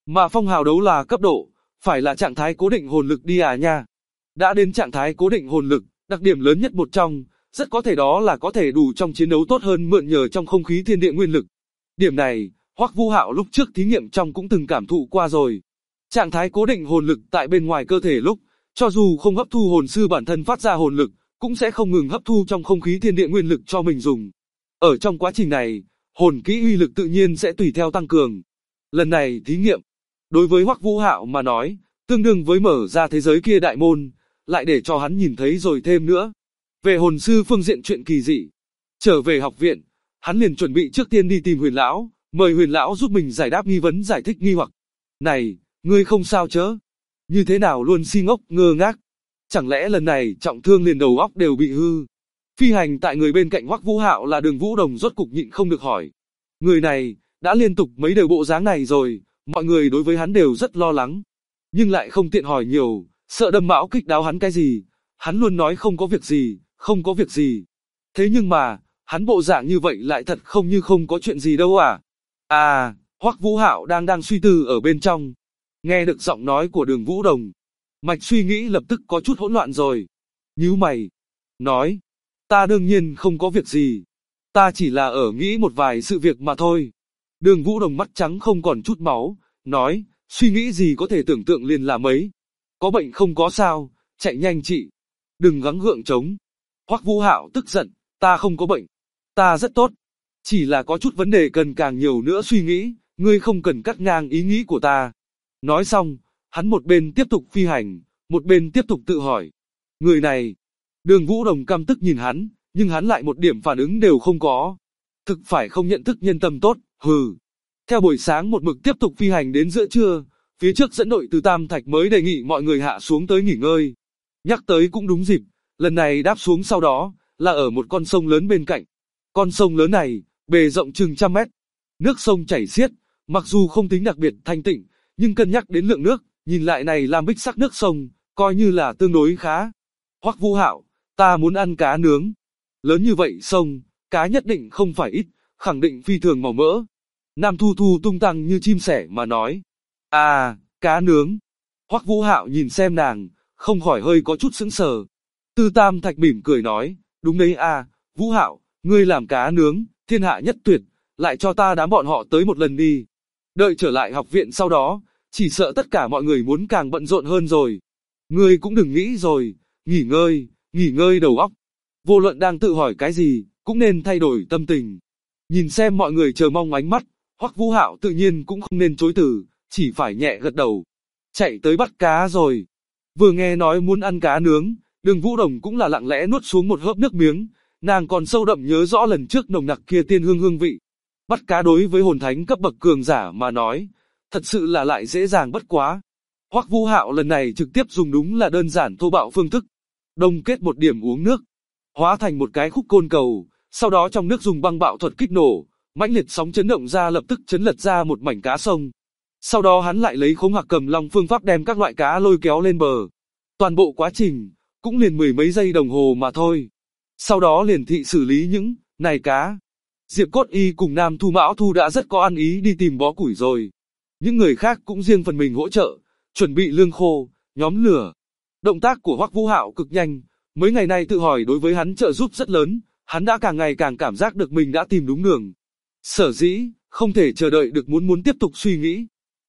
[SPEAKER 2] Mà phong hào đấu là cấp độ, phải là trạng thái cố định hồn lực đi à nha. Đã đến trạng thái cố định hồn lực, đặc điểm lớn nhất một trong, rất có thể đó là có thể đủ trong chiến đấu tốt hơn mượn nhờ trong không khí thiên địa nguyên lực. Điểm này, Hoắc Vũ Hạo lúc trước thí nghiệm trong cũng từng cảm thụ qua rồi. Trạng thái cố định hồn lực tại bên ngoài cơ thể lúc, cho dù không hấp thu hồn sư bản thân phát ra hồn lực, cũng sẽ không ngừng hấp thu trong không khí thiên địa nguyên lực cho mình dùng. Ở trong quá trình này, hồn kỹ uy lực tự nhiên sẽ tùy theo tăng cường. Lần này thí nghiệm, đối với Hoắc Vũ Hạo mà nói, tương đương với mở ra thế giới kia đại môn, lại để cho hắn nhìn thấy rồi thêm nữa. Về hồn sư phương diện chuyện kỳ dị, trở về học viện, hắn liền chuẩn bị trước tiên đi tìm Huyền lão, mời Huyền lão giúp mình giải đáp nghi vấn giải thích nghi hoặc. Này, ngươi không sao chớ? Như thế nào luôn si ngốc ngơ ngác? Chẳng lẽ lần này trọng thương liền đầu óc đều bị hư? Phi hành tại người bên cạnh Hoắc Vũ Hạo là Đường Vũ Đồng rốt cục nhịn không được hỏi. Người này, đã liên tục mấy đời bộ dáng này rồi, mọi người đối với hắn đều rất lo lắng. Nhưng lại không tiện hỏi nhiều, sợ đâm mão kích đáo hắn cái gì. Hắn luôn nói không có việc gì, không có việc gì. Thế nhưng mà, hắn bộ dạng như vậy lại thật không như không có chuyện gì đâu à. À, Hoắc Vũ Hạo đang suy tư ở bên trong. Nghe được giọng nói của Đường Vũ Đồng, mạch suy nghĩ lập tức có chút hỗn loạn rồi. Nhíu mày, nói, ta đương nhiên không có việc gì. Ta chỉ là ở nghĩ một vài sự việc mà thôi. Đường Vũ Đồng mắt trắng không còn chút máu, nói, suy nghĩ gì có thể tưởng tượng liền là mấy. Có bệnh không có sao, chạy nhanh chị. Đừng gắng gượng chống. Hoắc Vũ Hạo tức giận, ta không có bệnh. Ta rất tốt. Chỉ là có chút vấn đề cần càng nhiều nữa suy nghĩ, ngươi không cần cắt ngang ý nghĩ của ta. Nói xong, hắn một bên tiếp tục phi hành, một bên tiếp tục tự hỏi. Người này, Đường Vũ Đồng căm tức nhìn hắn, nhưng hắn lại một điểm phản ứng đều không có. Thực phải không nhận thức nhân tâm tốt, hừ. Theo buổi sáng một mực tiếp tục phi hành đến giữa trưa, phía trước dẫn đội từ Tam Thạch mới đề nghị mọi người hạ xuống tới nghỉ ngơi. Nhắc tới cũng đúng dịp, lần này đáp xuống sau đó, là ở một con sông lớn bên cạnh. Con sông lớn này, bề rộng chừng 100 mét. Nước sông chảy xiết, mặc dù không tính đặc biệt thanh tịnh, nhưng cân nhắc đến lượng nước, nhìn lại này làm bích sắc nước sông, coi như là tương đối khá. Hoắc Vũ Hạo, ta muốn ăn cá nướng. Lớn như vậy sông, cá nhất định không phải ít, khẳng định phi thường màu mỡ. Nam Thu Thu tung tăng như chim sẻ mà nói. À, cá nướng. Hoắc Vũ Hạo nhìn xem nàng, không khỏi hơi có chút sững sờ. Tư Tam Thạch mỉm cười nói, đúng đấy à, Vũ Hạo, ngươi làm cá nướng, thiên hạ nhất tuyệt, lại cho ta đám bọn họ tới một lần đi. Đợi trở lại học viện sau đó, chỉ sợ tất cả mọi người muốn càng bận rộn hơn rồi. Ngươi cũng đừng nghĩ rồi, nghỉ ngơi đầu óc. Vô luận đang tự hỏi cái gì, cũng nên thay đổi tâm tình. Nhìn xem mọi người chờ mong ánh mắt, Hoắc Vũ Hạo tự nhiên cũng không nên chối từ, chỉ phải nhẹ gật đầu. Chạy tới bắt cá rồi. Vừa nghe nói muốn ăn cá nướng, Đường Vũ Đồng cũng là lặng lẽ nuốt xuống một hớp nước miếng, nàng còn sâu đậm nhớ rõ lần trước nồng nặc kia tiên hương hương vị. Bắt cá đối với hồn thánh cấp bậc cường giả mà nói, thật sự là lại dễ dàng bất quá. Hoắc Vũ Hạo lần này trực tiếp dùng đúng là đơn giản thô bạo phương thức. Đông kết một điểm uống nước, hóa thành một cái khúc côn cầu, sau đó trong nước dùng băng bạo thuật kích nổ, mãnh liệt sóng chấn động ra lập tức chấn lật ra một mảnh cá sông. Sau đó hắn lại lấy Khống Hạc Cầm Long phương pháp đem các loại cá lôi kéo lên bờ. Toàn bộ quá trình cũng liền mười mấy giây đồng hồ mà thôi. Sau đó liền thị xử lý những này cá. Diệp Cốt Y cùng Nam Thu Mão Thu đã rất có ăn ý đi tìm bó củi rồi. Những người khác cũng riêng phần mình hỗ trợ, chuẩn bị lương khô, nhóm lửa. Động tác của Hoắc Vũ Hạo cực nhanh, mấy ngày nay tự hỏi đối với hắn trợ giúp rất lớn, hắn đã càng ngày càng cảm giác được mình đã tìm đúng đường. Sở dĩ, không thể chờ đợi được muốn tiếp tục suy nghĩ.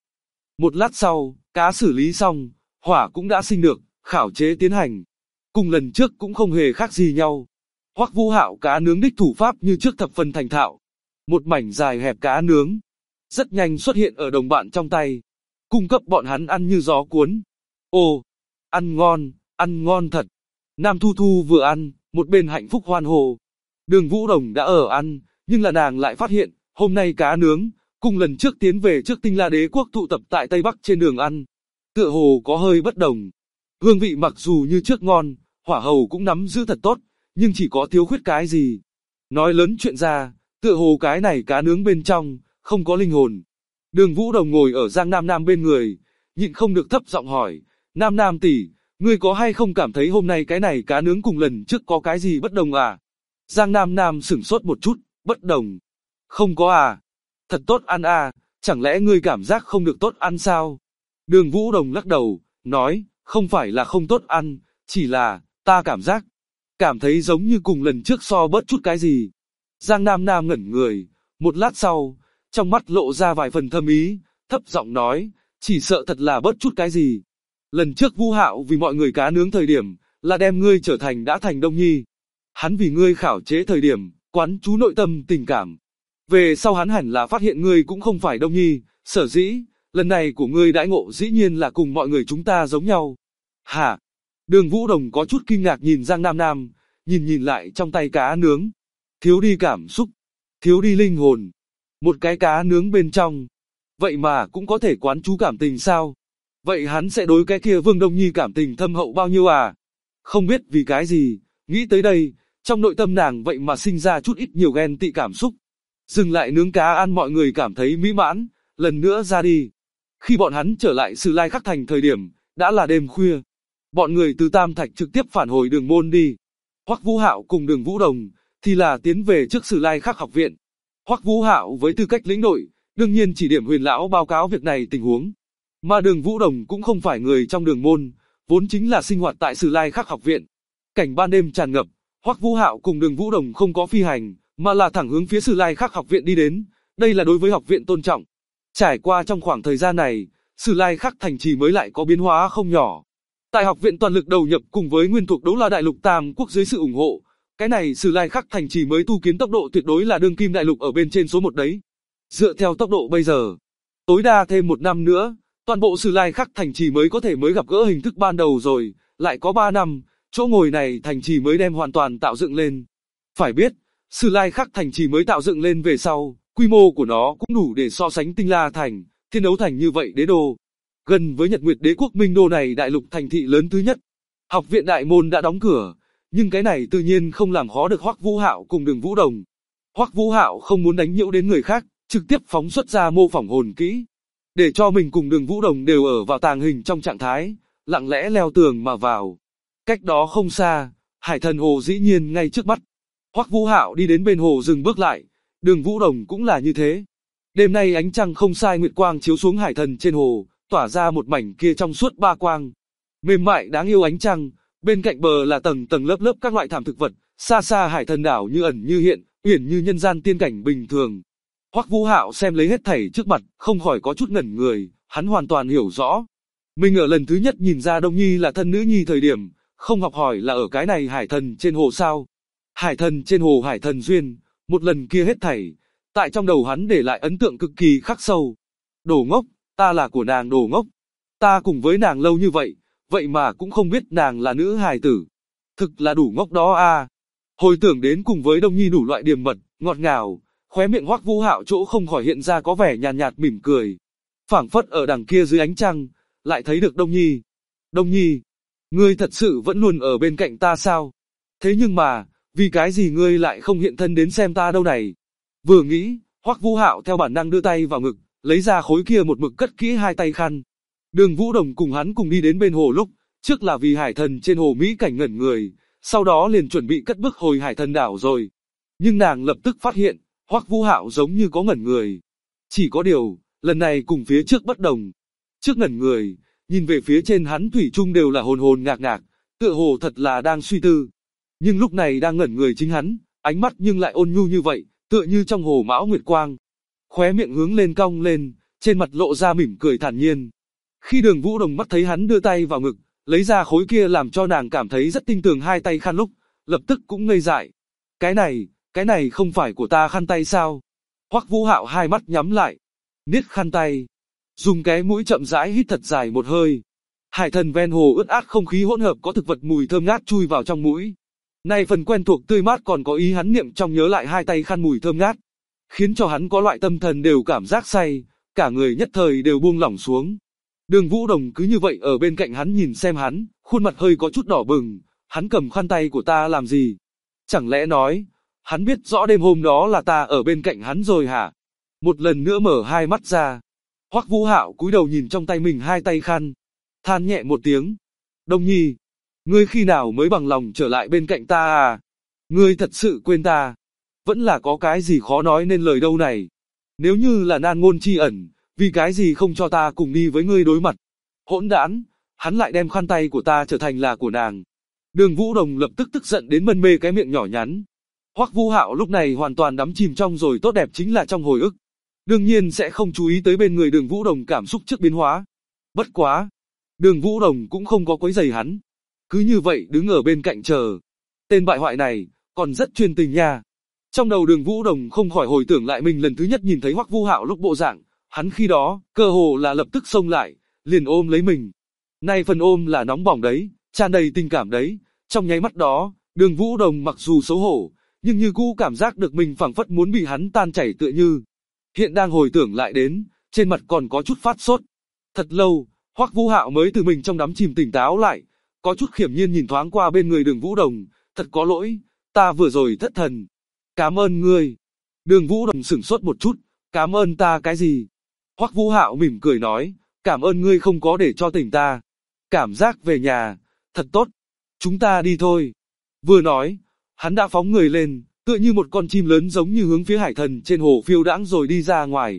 [SPEAKER 2] Một lát sau, cá xử lý xong, hỏa cũng đã sinh được, khảo chế tiến hành. Cùng lần trước cũng không hề khác gì nhau. Hoắc Vũ Hạo cá nướng đích thủ pháp như trước thập phần thành thạo. Một mảnh dài hẹp cá nướng, rất nhanh xuất hiện ở đồng bạn trong tay, cung cấp bọn hắn ăn như gió cuốn. Ồ, ăn ngon thật. Nam Thu Thu vừa ăn, một bên hạnh phúc hoan hô. Đường Vũ Đồng đã ở ăn, nhưng là nàng lại phát hiện, hôm nay cá nướng, cùng lần trước tiến về trước Tinh La Đế quốc tụ tập tại Tây Bắc trên đường ăn, tựa hồ có hơi bất đồng. Hương vị mặc dù như trước ngon, hỏa hầu cũng nắm giữ thật tốt, nhưng chỉ có thiếu khuyết cái gì. Nói lớn chuyện ra, tựa hồ cái này cá nướng bên trong, không có linh hồn. Đường Vũ Đồng ngồi ở Giang Nam Nam bên người, nhịn không được thấp giọng hỏi, Nam Nam tỷ, ngươi có hay không cảm thấy hôm nay cái này cá nướng cùng lần trước có cái gì bất đồng à? Giang Nam Nam sửng sốt một chút, bất đồng. Không có à? Thật tốt ăn à, Chẳng lẽ ngươi cảm giác không được tốt ăn sao? Đường Vũ Đồng lắc đầu, nói, không phải là không tốt ăn, chỉ là, ta cảm thấy giống như cùng lần trước so bớt chút cái gì. Giang Nam Nam ngẩn người, một lát sau, trong mắt lộ ra vài phần thâm ý, thấp giọng nói, chỉ sợ thật là bớt chút cái gì. Lần trước Vu Hạo vì mọi người cá nướng thời điểm, là đem ngươi trở thành đã thành Đông Nhi. Hắn vì ngươi khảo chế thời điểm, quán chú nội tâm tình cảm. Về sau hắn hẳn là phát hiện ngươi cũng không phải Đông Nhi, sở dĩ, lần này của ngươi đãi ngộ dĩ nhiên là cùng mọi người chúng ta giống nhau. Hả? Đường Vũ Đồng có chút kinh ngạc nhìn Giang Nam Nam, nhìn lại trong tay cá nướng. Thiếu đi cảm xúc, thiếu đi linh hồn. Một cái cá nướng bên trong. Vậy mà cũng có thể quán chú cảm tình sao? Vậy hắn sẽ đối cái kia Vương Đông Nhi cảm tình thâm hậu bao nhiêu à? Không biết vì cái gì, nghĩ tới đây, trong nội tâm nàng vậy mà sinh ra chút ít nhiều ghen tị cảm xúc. Dừng lại nướng cá ăn mọi người cảm thấy mỹ mãn, lần nữa ra đi. Khi bọn hắn trở lại Sử Lai Khắc Thành thời điểm, đã là đêm khuya. Bọn người từ Tam Thạch trực tiếp phản hồi Đường Môn đi. Hoắc Vũ Hạo cùng Đường Vũ Đồng thì là tiến về trước Sử Lai Khắc học viện. Hoắc Vũ Hạo với tư cách lĩnh đội, đương nhiên chỉ điểm Huyền lão báo cáo việc này tình huống. Mà Đường Vũ Đồng cũng không phải người trong Đường Môn, vốn chính là sinh hoạt tại Sử Lai Khắc học viện. Cảnh ban đêm tràn ngập, Hoắc Vũ Hạo cùng Đường Vũ Đồng không có phi hành, mà là thẳng hướng phía Sử Lai Khắc học viện đi đến. Đây là đối với học viện tôn trọng. Trải qua trong khoảng thời gian này, Sử Lai Khắc thành trì mới lại có biến hóa không nhỏ. Tại học viện toàn lực đầu nhập cùng với nguyên thuộc Đấu La Đại Lục Tam Quốc dưới sự ủng hộ, cái này Sử Lai Khắc thành trì mới tu kiến tốc độ tuyệt đối là đương kim đại lục ở bên trên số 1 đấy. Dựa theo tốc độ bây giờ, tối đa thêm 1 năm nữa, toàn bộ Sử Lai Khắc thành trì mới có thể mới gặp gỡ hình thức ban đầu rồi, lại có 3 năm, chỗ ngồi này thành trì mới đem hoàn toàn tạo dựng lên. Phải biết, Sử Lai Khắc thành trì mới tạo dựng lên về sau, quy mô của nó cũng đủ để so sánh Tinh La thành, Thiên Đấu thành như vậy đế đô. Gần với Nhật Nguyệt Đế quốc Minh đô này đại lục thành thị lớn thứ nhất. Học viện đại môn đã đóng cửa, nhưng cái này tự nhiên không làm khó được Hoắc Vũ Hạo cùng Đường Vũ Đồng. Hoắc Vũ Hạo không muốn đánh nhiễu đến người khác, trực tiếp phóng xuất ra mô phỏng hồn kỹ, để cho mình cùng Đường Vũ Đồng đều ở vào tàng hình trong trạng thái, lặng lẽ leo tường mà vào. Cách đó không xa, Hải Thần Hồ dĩ nhiên ngay trước mắt. Hoắc Vũ Hạo đi đến bên hồ dừng bước lại, Đường Vũ Đồng cũng là như thế. Đêm nay ánh trăng không sai nguyệt quang chiếu xuống hải thần trên hồ, tỏa ra một mảnh kia trong suốt ba quang. Mềm mại đáng yêu ánh trăng, bên cạnh bờ là tầng tầng lớp lớp các loại thảm thực vật, xa xa hải thần đảo như ẩn như hiện, uyển như nhân gian tiên cảnh bình thường. Hoắc Vũ Hạo xem lấy hết thảy trước mặt, không khỏi có chút ngẩn người, hắn hoàn toàn hiểu rõ. Mình ở lần thứ nhất nhìn ra Đông Nhi là thân nữ nhi thời điểm, không học hỏi là ở cái này hải thần trên hồ sao. Hải thần trên hồ hải thần duyên, một lần kia hết thảy, tại trong đầu hắn để lại ấn tượng cực kỳ khắc sâu. Đồ ngốc, ta là của nàng đồ ngốc. Ta cùng với nàng lâu như vậy, vậy mà cũng không biết nàng là nữ hài tử. Thực là đủ ngốc đó a. Hồi tưởng đến cùng với Đông Nhi đủ loại điềm mật, ngọt ngào, khóe miệng Hoắc Vũ Hạo chỗ không khỏi hiện ra có vẻ nhàn nhạt mỉm cười. Phảng phất ở đằng kia dưới ánh trăng, lại thấy được Đông Nhi. Đông Nhi, ngươi thật sự vẫn luôn ở bên cạnh ta sao? Thế nhưng mà, vì cái gì ngươi lại không hiện thân đến xem ta đâu này? Vừa nghĩ, Hoắc Vũ Hạo theo bản năng đưa tay vào ngực, lấy ra khối kia một mực cất kỹ hai tay khăn. Đường Vũ Đồng cùng hắn cùng đi đến bên hồ lúc, trước là vì hải thần trên hồ mỹ cảnh ngẩn người, sau đó liền chuẩn bị cất bước hồi hải thần đảo rồi. Nhưng nàng lập tức phát hiện, Hoắc Vũ Hạo giống như có ngẩn người. Chỉ có điều, lần này cùng phía trước bất đồng. Trước ngẩn người, nhìn về phía trên hắn thủy chung đều là hồn hồn ngạc ngạc, tựa hồ thật là đang suy tư. Nhưng lúc này đang ngẩn người chính hắn, ánh mắt nhưng lại ôn nhu như vậy, tựa như trong hồ mão nguyệt quang. Khóe miệng hướng lên cong lên, trên mặt lộ ra mỉm cười thản nhiên. Khi Đường Vũ Đồng mắt thấy hắn đưa tay vào ngực, lấy ra khối kia làm cho nàng cảm thấy rất tinh tường hai tay khăn lúc, lập tức cũng ngây dại. Cái này không phải của ta khăn tay sao? Hoắc Vũ Hạo hai mắt nhắm lại, niết khăn tay, dùng cái mũi chậm rãi hít thật dài một hơi. Hải thần ven hồ ướt át không khí hỗn hợp có thực vật mùi thơm ngát chui vào trong mũi. Này phần quen thuộc tươi mát còn có ý hắn niệm trong nhớ lại hai tay khăn mùi thơm ngát, khiến cho hắn có loại tâm thần đều cảm giác say, cả người nhất thời đều buông lỏng xuống. Đường Vũ Đồng cứ như vậy ở bên cạnh hắn nhìn xem hắn, khuôn mặt hơi có chút đỏ bừng, hắn cầm khăn tay của ta làm gì? Chẳng lẽ nói, hắn biết rõ đêm hôm đó là ta ở bên cạnh hắn rồi hả? Một lần nữa mở hai mắt ra, Hoắc Vũ Hạo cúi đầu nhìn trong tay mình hai tay khăn, than nhẹ một tiếng. Đông Nhi, ngươi khi nào mới bằng lòng trở lại bên cạnh ta à? Ngươi thật sự quên ta? Vẫn là có cái gì khó nói nên lời đâu này? Nếu như là nan ngôn chi ẩn, vì cái gì không cho ta cùng đi với ngươi đối mặt? Hỗn đản, hắn lại đem khăn tay của ta trở thành là của nàng. Đường Vũ Đồng lập tức tức giận đến mân mê cái miệng nhỏ nhắn. Hoắc Vũ Hạo lúc này hoàn toàn đắm chìm trong rồi tốt đẹp chính là trong hồi ức. Đương nhiên sẽ không chú ý tới bên người Đường Vũ Đồng cảm xúc trước biến hóa. Bất quá, Đường Vũ Đồng cũng không có quấy rầy hắn. Cứ như vậy đứng ở bên cạnh chờ. Tên bại hoại này, còn rất chuyên tình nha. Trong đầu Đường Vũ Đồng không khỏi hồi tưởng lại mình lần thứ nhất nhìn thấy Hoắc Vũ Hạo lúc bộ dạng, hắn khi đó, cơ hồ là lập tức xông lại, liền ôm lấy mình. Nay phần ôm là nóng bỏng đấy, tràn đầy tình cảm đấy. Trong nháy mắt đó, Đường Vũ Đồng mặc dù xấu hổ, nhưng như cũ cảm giác được mình phảng phất muốn bị hắn tan chảy tựa như. Hiện đang hồi tưởng lại đến, trên mặt còn có chút phát sốt. Thật lâu, Hoắc Vũ Hạo mới từ mình trong đắm chìm tỉnh táo lại, có chút khiểm nhiên nhìn thoáng qua bên người Đường Vũ Đồng, thật có lỗi, ta vừa rồi thất thần. Cảm ơn ngươi. Đường Vũ Đồng sửng sốt một chút, cảm ơn ta cái gì? Hoắc Vũ Hạo mỉm cười nói, cảm ơn ngươi không có để cho tỉnh ta. Cảm giác về nhà, thật tốt. Chúng ta đi thôi. Vừa nói, hắn đã phóng người lên, tựa như một con chim lớn giống như hướng phía hải thần trên hồ phiêu đãng rồi đi ra ngoài.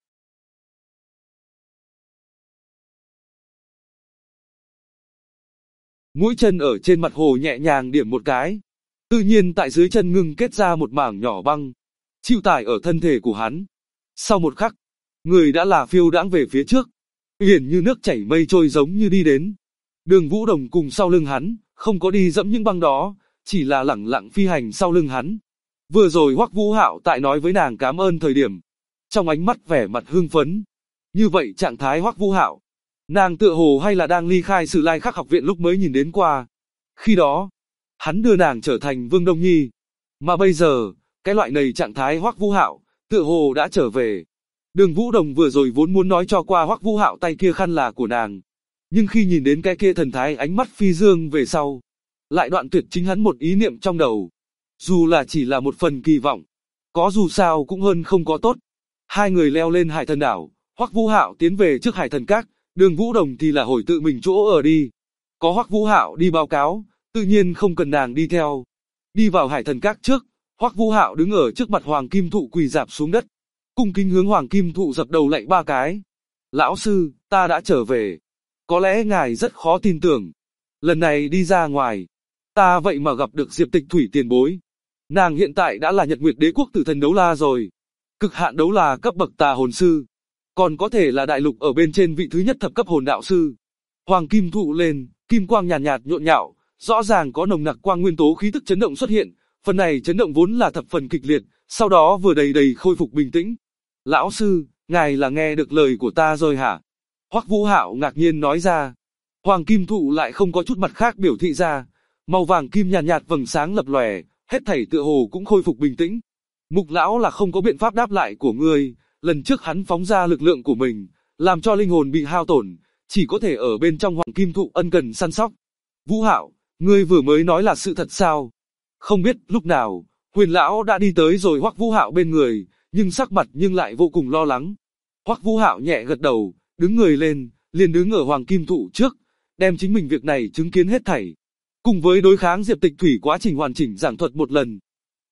[SPEAKER 2] Mũi chân ở trên mặt hồ nhẹ nhàng điểm một cái. Tự nhiên tại dưới chân ngưng kết ra một mảng nhỏ băng, chịu tải ở thân thể của hắn. Sau một khắc, người đã là phiêu đãng về phía trước, hiển như nước chảy mây trôi giống như đi đến. Đường Vũ Đồng cùng sau lưng hắn, không có đi dẫm những băng đó, chỉ là lẳng lặng phi hành sau lưng hắn. Vừa rồi Hoắc Vũ Hạo tại nói với nàng cảm ơn thời điểm, trong ánh mắt vẻ mặt hưng phấn. Như vậy trạng thái Hoắc Vũ Hạo, nàng tựa hồ hay là đang ly khai Sử Lai Khắc học viện lúc mới nhìn đến qua. Khi đó, hắn đưa nàng trở thành Vương Đông Nhi. Mà bây giờ, cái loại này trạng thái Hoắc Vũ Hạo, tựa hồ đã trở về. Đường Vũ Đồng vừa rồi vốn muốn nói cho qua Hoắc Vũ Hạo tay kia khăn là của nàng. Nhưng khi nhìn đến cái kia thần thái ánh mắt phi dương về sau, lại đoạn tuyệt chính hắn một ý niệm trong đầu. Dù là chỉ là một phần kỳ vọng, có dù sao cũng hơn không có tốt. Hai người leo lên Hải Thần đảo, Hoắc Vũ Hạo tiến về trước Hải Thần Các, Đường Vũ Đồng thì là hồi tự mình chỗ ở đi. Có Hoắc Vũ Hạo đi báo cáo, tự nhiên không cần nàng đi theo. Đi vào Hải Thần Các trước, Hoắc Vũ Hạo đứng ở trước mặt Hoàng Kim Thụ quỳ rạp xuống đất, cung kính hướng Hoàng Kim Thụ dập đầu lạy 3 cái. Lão sư, ta đã trở về. Có lẽ ngài rất khó tin tưởng. Lần này đi ra ngoài, ta vậy mà gặp được Diệp Tịch Thủy tiền bối. Nàng hiện tại đã là Nhật Nguyệt Đế Quốc Tử Thần Đấu La rồi. Cực hạn đấu la cấp bậc tà hồn sư. Còn có thể là đại lục ở bên trên vị thứ nhất thập cấp hồn đạo sư. Hoàng Kim Thụ lên, kim quang nhàn nhạt nhộn nhạo, rõ ràng có nồng nặc quang nguyên tố khí tức chấn động xuất hiện. Phần này chấn động vốn là thập phần kịch liệt, sau đó vừa đầy đầy khôi phục bình tĩnh. Lão sư, ngài là nghe được lời của ta rồi hả? Hoắc Vũ Hạo ngạc nhiên nói ra. Hoàng Kim Thụ lại không có chút mặt khác biểu thị ra. Màu vàng kim nhàn nhạt vầng sáng lập lòe, hết thảy tựa hồ cũng khôi phục bình tĩnh. Mục lão là không có biện pháp đáp lại của ngươi, lần trước hắn phóng ra lực lượng của mình, làm cho linh hồn bị hao tổn, chỉ có thể ở bên trong Hoàng Kim Thụ ân cần săn sóc. Vũ Hạo, ngươi vừa mới nói là sự thật sao? Không biết lúc nào, Huyền lão đã đi tới rồi Hoắc Vũ Hạo bên người, nhưng sắc mặt nhưng lại vô cùng lo lắng. Hoắc Vũ Hạo nhẹ gật đầu, đứng người lên, liền đứng ở Hoàng Kim Thụ trước, đem chính mình việc này chứng kiến hết thảy, cùng với đối kháng Diệp Tịch Thủy quá trình hoàn chỉnh giảng thuật một lần.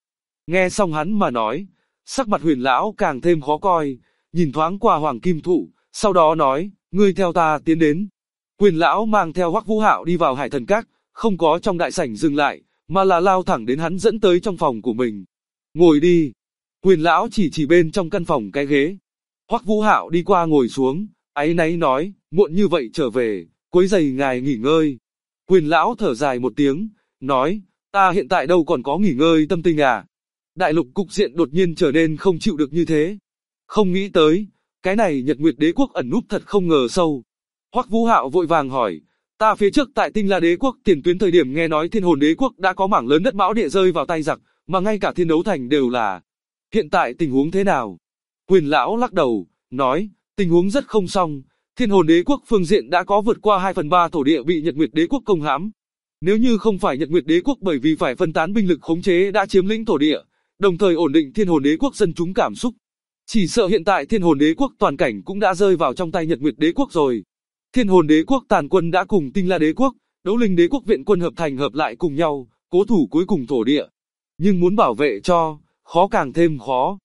[SPEAKER 2] Nghe xong hắn mà nói, sắc mặt Huyền lão càng thêm khó coi, nhìn thoáng qua Hoàng Kim Thụ, sau đó nói, ngươi theo ta tiến đến. Huyền lão mang theo Hoắc Vũ Hạo đi vào Hải Thần Các, không có trong đại sảnh dừng lại, mà là lao thẳng đến hắn dẫn tới trong phòng của mình. Ngồi đi. Huyền lão chỉ bên trong căn phòng cái ghế. Hoắc Vũ Hạo đi qua ngồi xuống, áy náy nói, muộn như vậy trở về, quấy rầy ngài nghỉ ngơi. Huyền lão thở dài một tiếng, nói, ta hiện tại đâu còn có nghỉ ngơi tâm tình à. Đại lục cục diện đột nhiên trở nên không chịu được như thế. Không nghĩ tới, cái này Nhật Nguyệt Đế Quốc ẩn núp thật không ngờ sâu. Hoắc Vũ Hạo vội vàng hỏi, ta phía trước tại Tinh La Đế Quốc tiền tuyến thời điểm nghe nói Thiên Hồn Đế Quốc đã có mảng lớn đất mão địa rơi vào tay giặc, mà ngay cả Thiên Đấu Thành đều là. Hiện tại tình huống thế nào? Huyền lão lắc đầu, nói, tình huống rất không xong, Thiên Hồn Đế Quốc phương diện đã có vượt qua 2/3 thổ địa bị Nhật Nguyệt Đế Quốc công hãm. Nếu như không phải Nhật Nguyệt Đế Quốc bởi vì phải phân tán binh lực khống chế đã chiếm lĩnh thổ địa, đồng thời ổn định Thiên Hồn Đế Quốc dân chúng cảm xúc, chỉ sợ hiện tại Thiên Hồn Đế Quốc toàn cảnh cũng đã rơi vào trong tay Nhật Nguyệt Đế Quốc rồi. Thiên Hồn Đế Quốc tàn quân đã cùng Tinh La Đế Quốc, Đấu Linh Đế Quốc viện quân hợp thành hợp lại cùng nhau, cố thủ cuối cùng thổ địa. Nhưng muốn bảo vệ cho, khó càng thêm khó.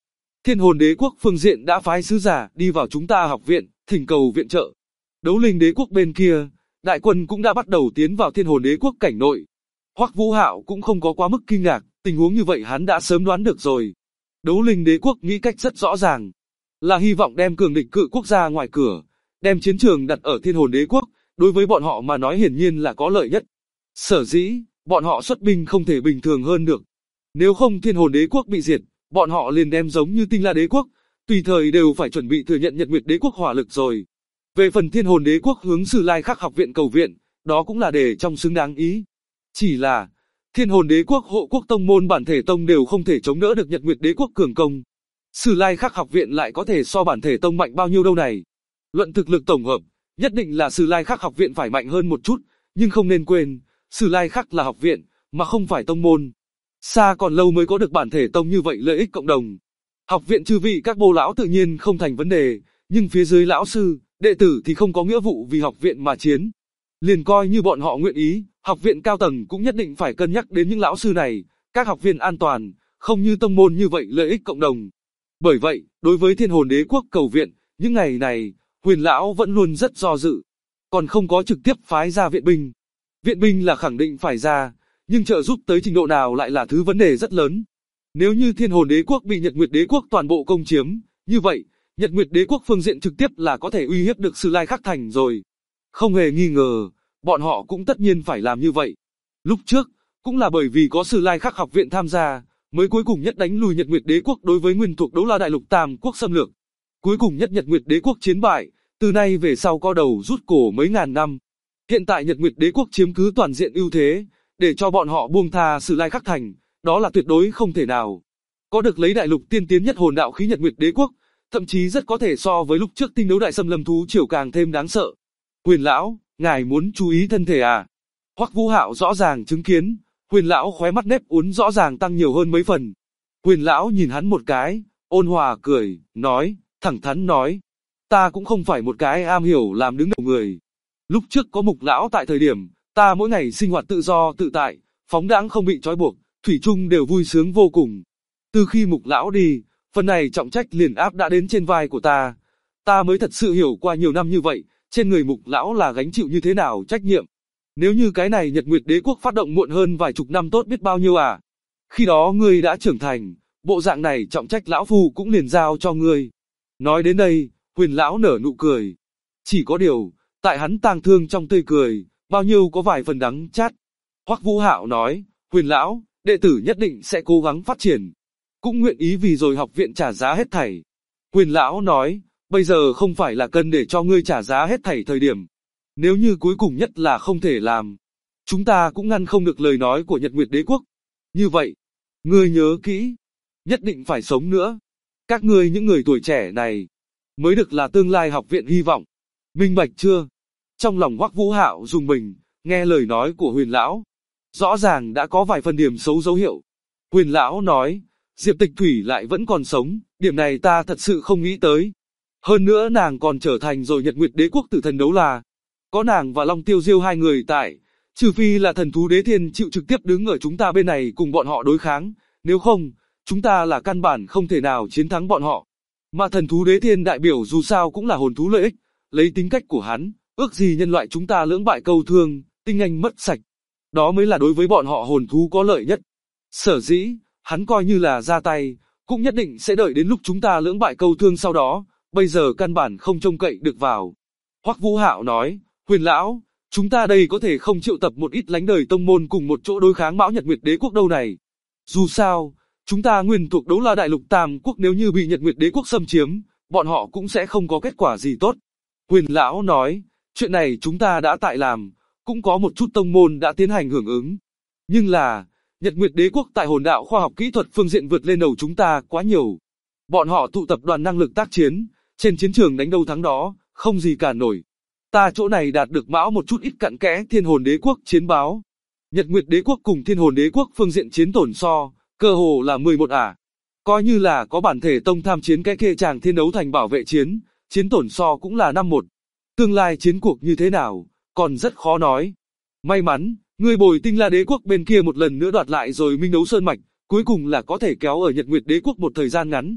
[SPEAKER 2] Thiên Hồn Đế quốc phương diện đã phái sứ giả đi vào chúng ta học viện, thỉnh cầu viện trợ. Đấu Linh Đế quốc bên kia, đại quân cũng đã bắt đầu tiến vào Thiên Hồn Đế quốc cảnh nội. Hoắc Vũ Hạo cũng không có quá mức kinh ngạc, tình huống như vậy hắn đã sớm đoán được rồi. Đấu Linh Đế quốc nghĩ cách rất rõ ràng, là hy vọng đem cường địch cự quốc ra ngoài cửa, đem chiến trường đặt ở Thiên Hồn Đế quốc, đối với bọn họ mà nói hiển nhiên là có lợi nhất. Sở dĩ, bọn họ xuất binh không thể bình thường hơn được. Nếu không Thiên Hồn Đế quốc bị diệt, bọn họ liền đem giống như Tinh La Đế quốc, tùy thời đều phải chuẩn bị thừa nhận Nhật Nguyệt Đế quốc hỏa lực rồi. Về phần Thiên Hồn Đế quốc hướng Sử Lai Khắc học viện cầu viện, đó cũng là để trong xứng đáng ý. Chỉ là, Thiên Hồn Đế quốc hộ quốc tông môn bản thể tông đều không thể chống đỡ được Nhật Nguyệt Đế quốc cường công. Sử Lai Khắc học viện lại có thể so bản thể tông mạnh bao nhiêu đâu này. Luận thực lực tổng hợp, nhất định là Sử Lai Khắc học viện phải mạnh hơn một chút, nhưng không nên quên, Sử Lai Khắc là học viện, mà không phải tông môn. Xa còn lâu mới có được bản thể tông như vậy lợi ích cộng đồng. Học viện chư vị các bô lão tự nhiên không thành vấn đề, nhưng phía dưới lão sư, đệ tử thì không có nghĩa vụ vì học viện mà chiến. Liền coi như bọn họ nguyện ý, học viện cao tầng cũng nhất định phải cân nhắc đến những lão sư này, các học viên an toàn, không như tông môn như vậy lợi ích cộng đồng. Bởi vậy, đối với Thiên Hồn Đế quốc cầu viện, những ngày này, Huyền lão vẫn luôn rất do dự, còn không có trực tiếp phái ra viện binh. Viện binh là khẳng định phải ra, nhưng trợ giúp tới trình độ nào lại là thứ vấn đề rất lớn. Nếu như Thiên Hồn Đế quốc bị Nhật Nguyệt Đế quốc toàn bộ công chiếm, như vậy, Nhật Nguyệt Đế quốc phương diện trực tiếp là có thể uy hiếp được Sử Lai Khắc thành rồi. Không hề nghi ngờ, bọn họ cũng tất nhiên phải làm như vậy. Lúc trước, cũng là bởi vì có Sử Lai Khắc học viện tham gia, mới cuối cùng nhất đánh lùi Nhật Nguyệt Đế quốc đối với nguyên thuộc Đấu La Đại Lục Tam quốc xâm lược. Cuối cùng nhất Nhật Nguyệt Đế quốc chiến bại, từ nay về sau co đầu rút cổ mấy ngàn năm. Hiện tại Nhật Nguyệt Đế quốc chiếm cứ toàn diện ưu thế, để cho bọn họ buông tha Sử Lai Khắc thành, đó là tuyệt đối không thể nào. Có được lấy đại lục tiên tiến nhất hồn đạo khí Nhật Nguyệt Đế quốc, thậm chí rất có thể so với lúc trước tinh đấu đại xâm lâm thú triều càng thêm đáng sợ. Huyền lão, ngài muốn chú ý thân thể à? Hoắc Vũ Hạo rõ ràng chứng kiến, Huyền lão khóe mắt nếp uốn rõ ràng tăng nhiều hơn mấy phần. Huyền lão nhìn hắn một cái, ôn hòa cười, nói, thẳng thắn nói, ta cũng không phải một cái am hiểu làm đứng đầu người. Lúc trước có Mục lão tại thời điểm, ta mỗi ngày sinh hoạt tự do tự tại, phóng đãng không bị trói buộc, thủy chung đều vui sướng vô cùng. Từ khi Mục lão đi, phần này trọng trách liền áp đã đến trên vai của ta. Ta mới thật sự hiểu qua nhiều năm như vậy, trên người Mục lão là gánh chịu như thế nào trách nhiệm. Nếu như cái này Nhật Nguyệt Đế quốc phát động muộn hơn vài chục năm tốt biết bao nhiêu à. Khi đó ngươi đã trưởng thành, bộ dạng này trọng trách lão phu cũng liền giao cho ngươi. Nói đến đây, Huyền lão nở nụ cười. Chỉ có điều, tại hắn tang thương trong tươi cười, bao nhiêu có vài phần đắng chát. Hoắc Vũ Hạo nói, Huyền lão, đệ tử nhất định sẽ cố gắng phát triển, cũng nguyện ý vì rồi học viện trả giá hết thảy. Huyền lão nói, bây giờ không phải là cần để cho ngươi trả giá hết thảy thời điểm. Nếu như cuối cùng nhất là không thể làm, chúng ta cũng ngăn không được lời nói của Nhật Nguyệt Đế quốc. Như vậy, ngươi nhớ kỹ, nhất định phải sống nữa. Các ngươi những người tuổi trẻ này, mới được là tương lai học viện hy vọng. Minh bạch chưa? Trong lòng Hoắc Vũ Hạo rùng mình, nghe lời nói của Huyền lão, rõ ràng đã có vài phần điểm xấu dấu hiệu. Huyền lão nói, Diệp Tịch Thủy lại vẫn còn sống, điểm này ta thật sự không nghĩ tới. Hơn nữa nàng còn trở thành rồi Nhật Nguyệt Đế quốc tử thần Đấu La. Có nàng và Long Tiêu Diêu hai người tại, trừ phi là thần thú đế thiên chịu trực tiếp đứng ở chúng ta bên này cùng bọn họ đối kháng, nếu không, chúng ta là căn bản không thể nào chiến thắng bọn họ. Mà thần thú đế thiên đại biểu dù sao cũng là hồn thú lợi ích, lấy tính cách của hắn, ước gì nhân loại chúng ta lưỡng bại câu thương, tinh anh mất sạch. Đó mới là đối với bọn họ hồn thú có lợi nhất. Sở dĩ, hắn coi như là ra tay, cũng nhất định sẽ đợi đến lúc chúng ta lưỡng bại câu thương sau đó, bây giờ căn bản không trông cậy được vào. Hoắc Vũ Hạo nói, Huyền lão, chúng ta đây có thể không triệu tập một ít lánh đời tông môn cùng một chỗ đối kháng Mão Nhật Nguyệt Đế quốc đâu này. Dù sao, chúng ta nguyên thuộc Đấu La Đại Lục Tam quốc nếu như bị Nhật Nguyệt Đế quốc xâm chiếm, bọn họ cũng sẽ không có kết quả gì tốt. Huyền lão nói, chuyện này chúng ta đã tại làm, cũng có một chút tông môn đã tiến hành hưởng ứng. Nhưng là, Nhật Nguyệt Đế quốc tại hồn đạo khoa học kỹ thuật phương diện vượt lên đầu chúng ta quá nhiều. Bọn họ tụ tập đoàn năng lực tác chiến, trên chiến trường đánh đâu thắng đó, không gì cản nổi. Ta chỗ này đạt được Mão một chút ít cặn kẽ Thiên Hồn Đế quốc chiến báo. Nhật Nguyệt Đế quốc cùng Thiên Hồn Đế quốc phương diện chiến tổn so, cơ hồ là 11 ả. Coi như là có bản thể tông tham chiến cái kia chàng thiên đấu thành bảo vệ chiến, chiến tổn so cũng là 5-1. Tương lai chiến cuộc như thế nào, còn rất khó nói. May mắn, người bồi Tinh La Đế quốc bên kia một lần nữa đoạt lại rồi Minh Đấu Sơn Mạch, cuối cùng là có thể kéo ở Nhật Nguyệt Đế quốc một thời gian ngắn.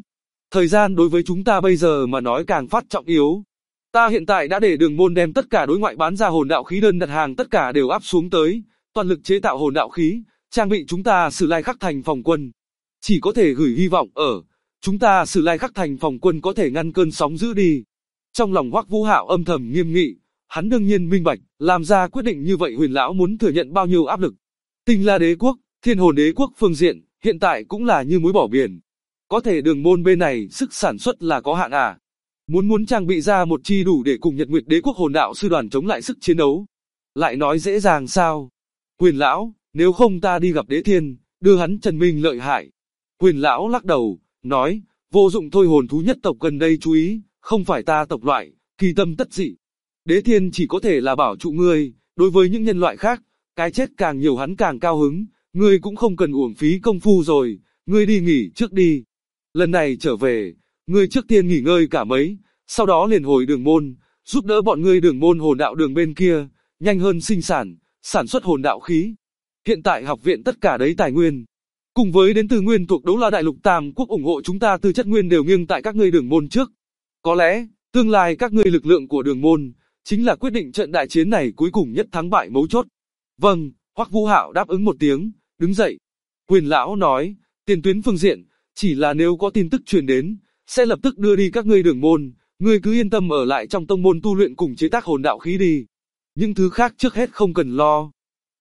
[SPEAKER 2] Thời gian đối với chúng ta bây giờ mà nói càng phát trọng yếu. Ta hiện tại đã để Đường Môn đem tất cả đối ngoại bán ra hồn đạo khí đơn đặt hàng tất cả đều áp xuống tới, toàn lực chế tạo hồn đạo khí, trang bị chúng ta Sử Lai Khắc Thành phòng quân. Chỉ có thể gửi hy vọng ở chúng ta Sử Lai Khắc Thành phòng quân có thể ngăn cơn sóng dữ đi. Trong lòng Hoắc Vũ Hạo âm thầm nghiêm nghị, hắn đương nhiên minh bạch, làm ra quyết định như vậy Huyền lão muốn thừa nhận bao nhiêu áp lực. Tinh La Đế quốc, Thiên Hồn Đế quốc phương diện, hiện tại cũng là như muối bỏ biển. Có thể Đường Môn bên này sức sản xuất là có hạn à? Muốn trang bị ra một chi đủ để cùng Nhật Nguyệt Đế quốc hồn đạo sư đoàn chống lại sức chiến đấu. Lại nói dễ dàng sao? Huyền lão, nếu không ta đi gặp Đế Thiên, đưa hắn Trần Minh lợi hại. Huyền lão lắc đầu, nói, vô dụng thôi, hồn thú nhất tộc gần đây chú ý, không phải ta tộc loại, kỳ tâm tất dị. Đế Thiên chỉ có thể là bảo trụ ngươi, đối với những nhân loại khác, cái chết càng nhiều hắn càng cao hứng, ngươi cũng không cần uổng phí công phu rồi, ngươi đi nghỉ trước đi. Lần này trở về, ngươi trước tiên nghỉ ngơi cả mấy, sau đó liền hồi Đường Môn, giúp đỡ bọn ngươi Đường Môn hồn đạo đường bên kia, nhanh hơn sinh sản xuất hồn đạo khí. Hiện tại học viện tất cả đấy tài nguyên, cùng với đến từ nguyên thuộc Đấu La Đại Lục Tam Quốc ủng hộ chúng ta tư chất nguyên đều nghiêng tại các ngươi Đường Môn trước. Có lẽ, tương lai các ngươi lực lượng của Đường Môn, chính là quyết định trận đại chiến này cuối cùng nhất thắng bại mấu chốt. Vâng, Hoắc Vũ Hạo đáp ứng một tiếng, đứng dậy. Huyền lão nói, tiền tuyến phương diện, chỉ là nếu có tin tức truyền đến, sẽ lập tức đưa đi các ngươi Đường Môn, ngươi cứ yên tâm ở lại trong tông môn tu luyện cùng chế tác hồn đạo khí đi. Những thứ khác trước hết không cần lo.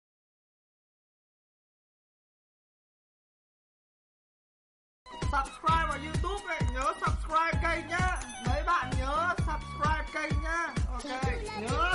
[SPEAKER 1] Subscribe vào YouTube này, nhớ subscribe kênh nhá. Mấy bạn nhớ subscribe kênh nhá. Ok, nhớ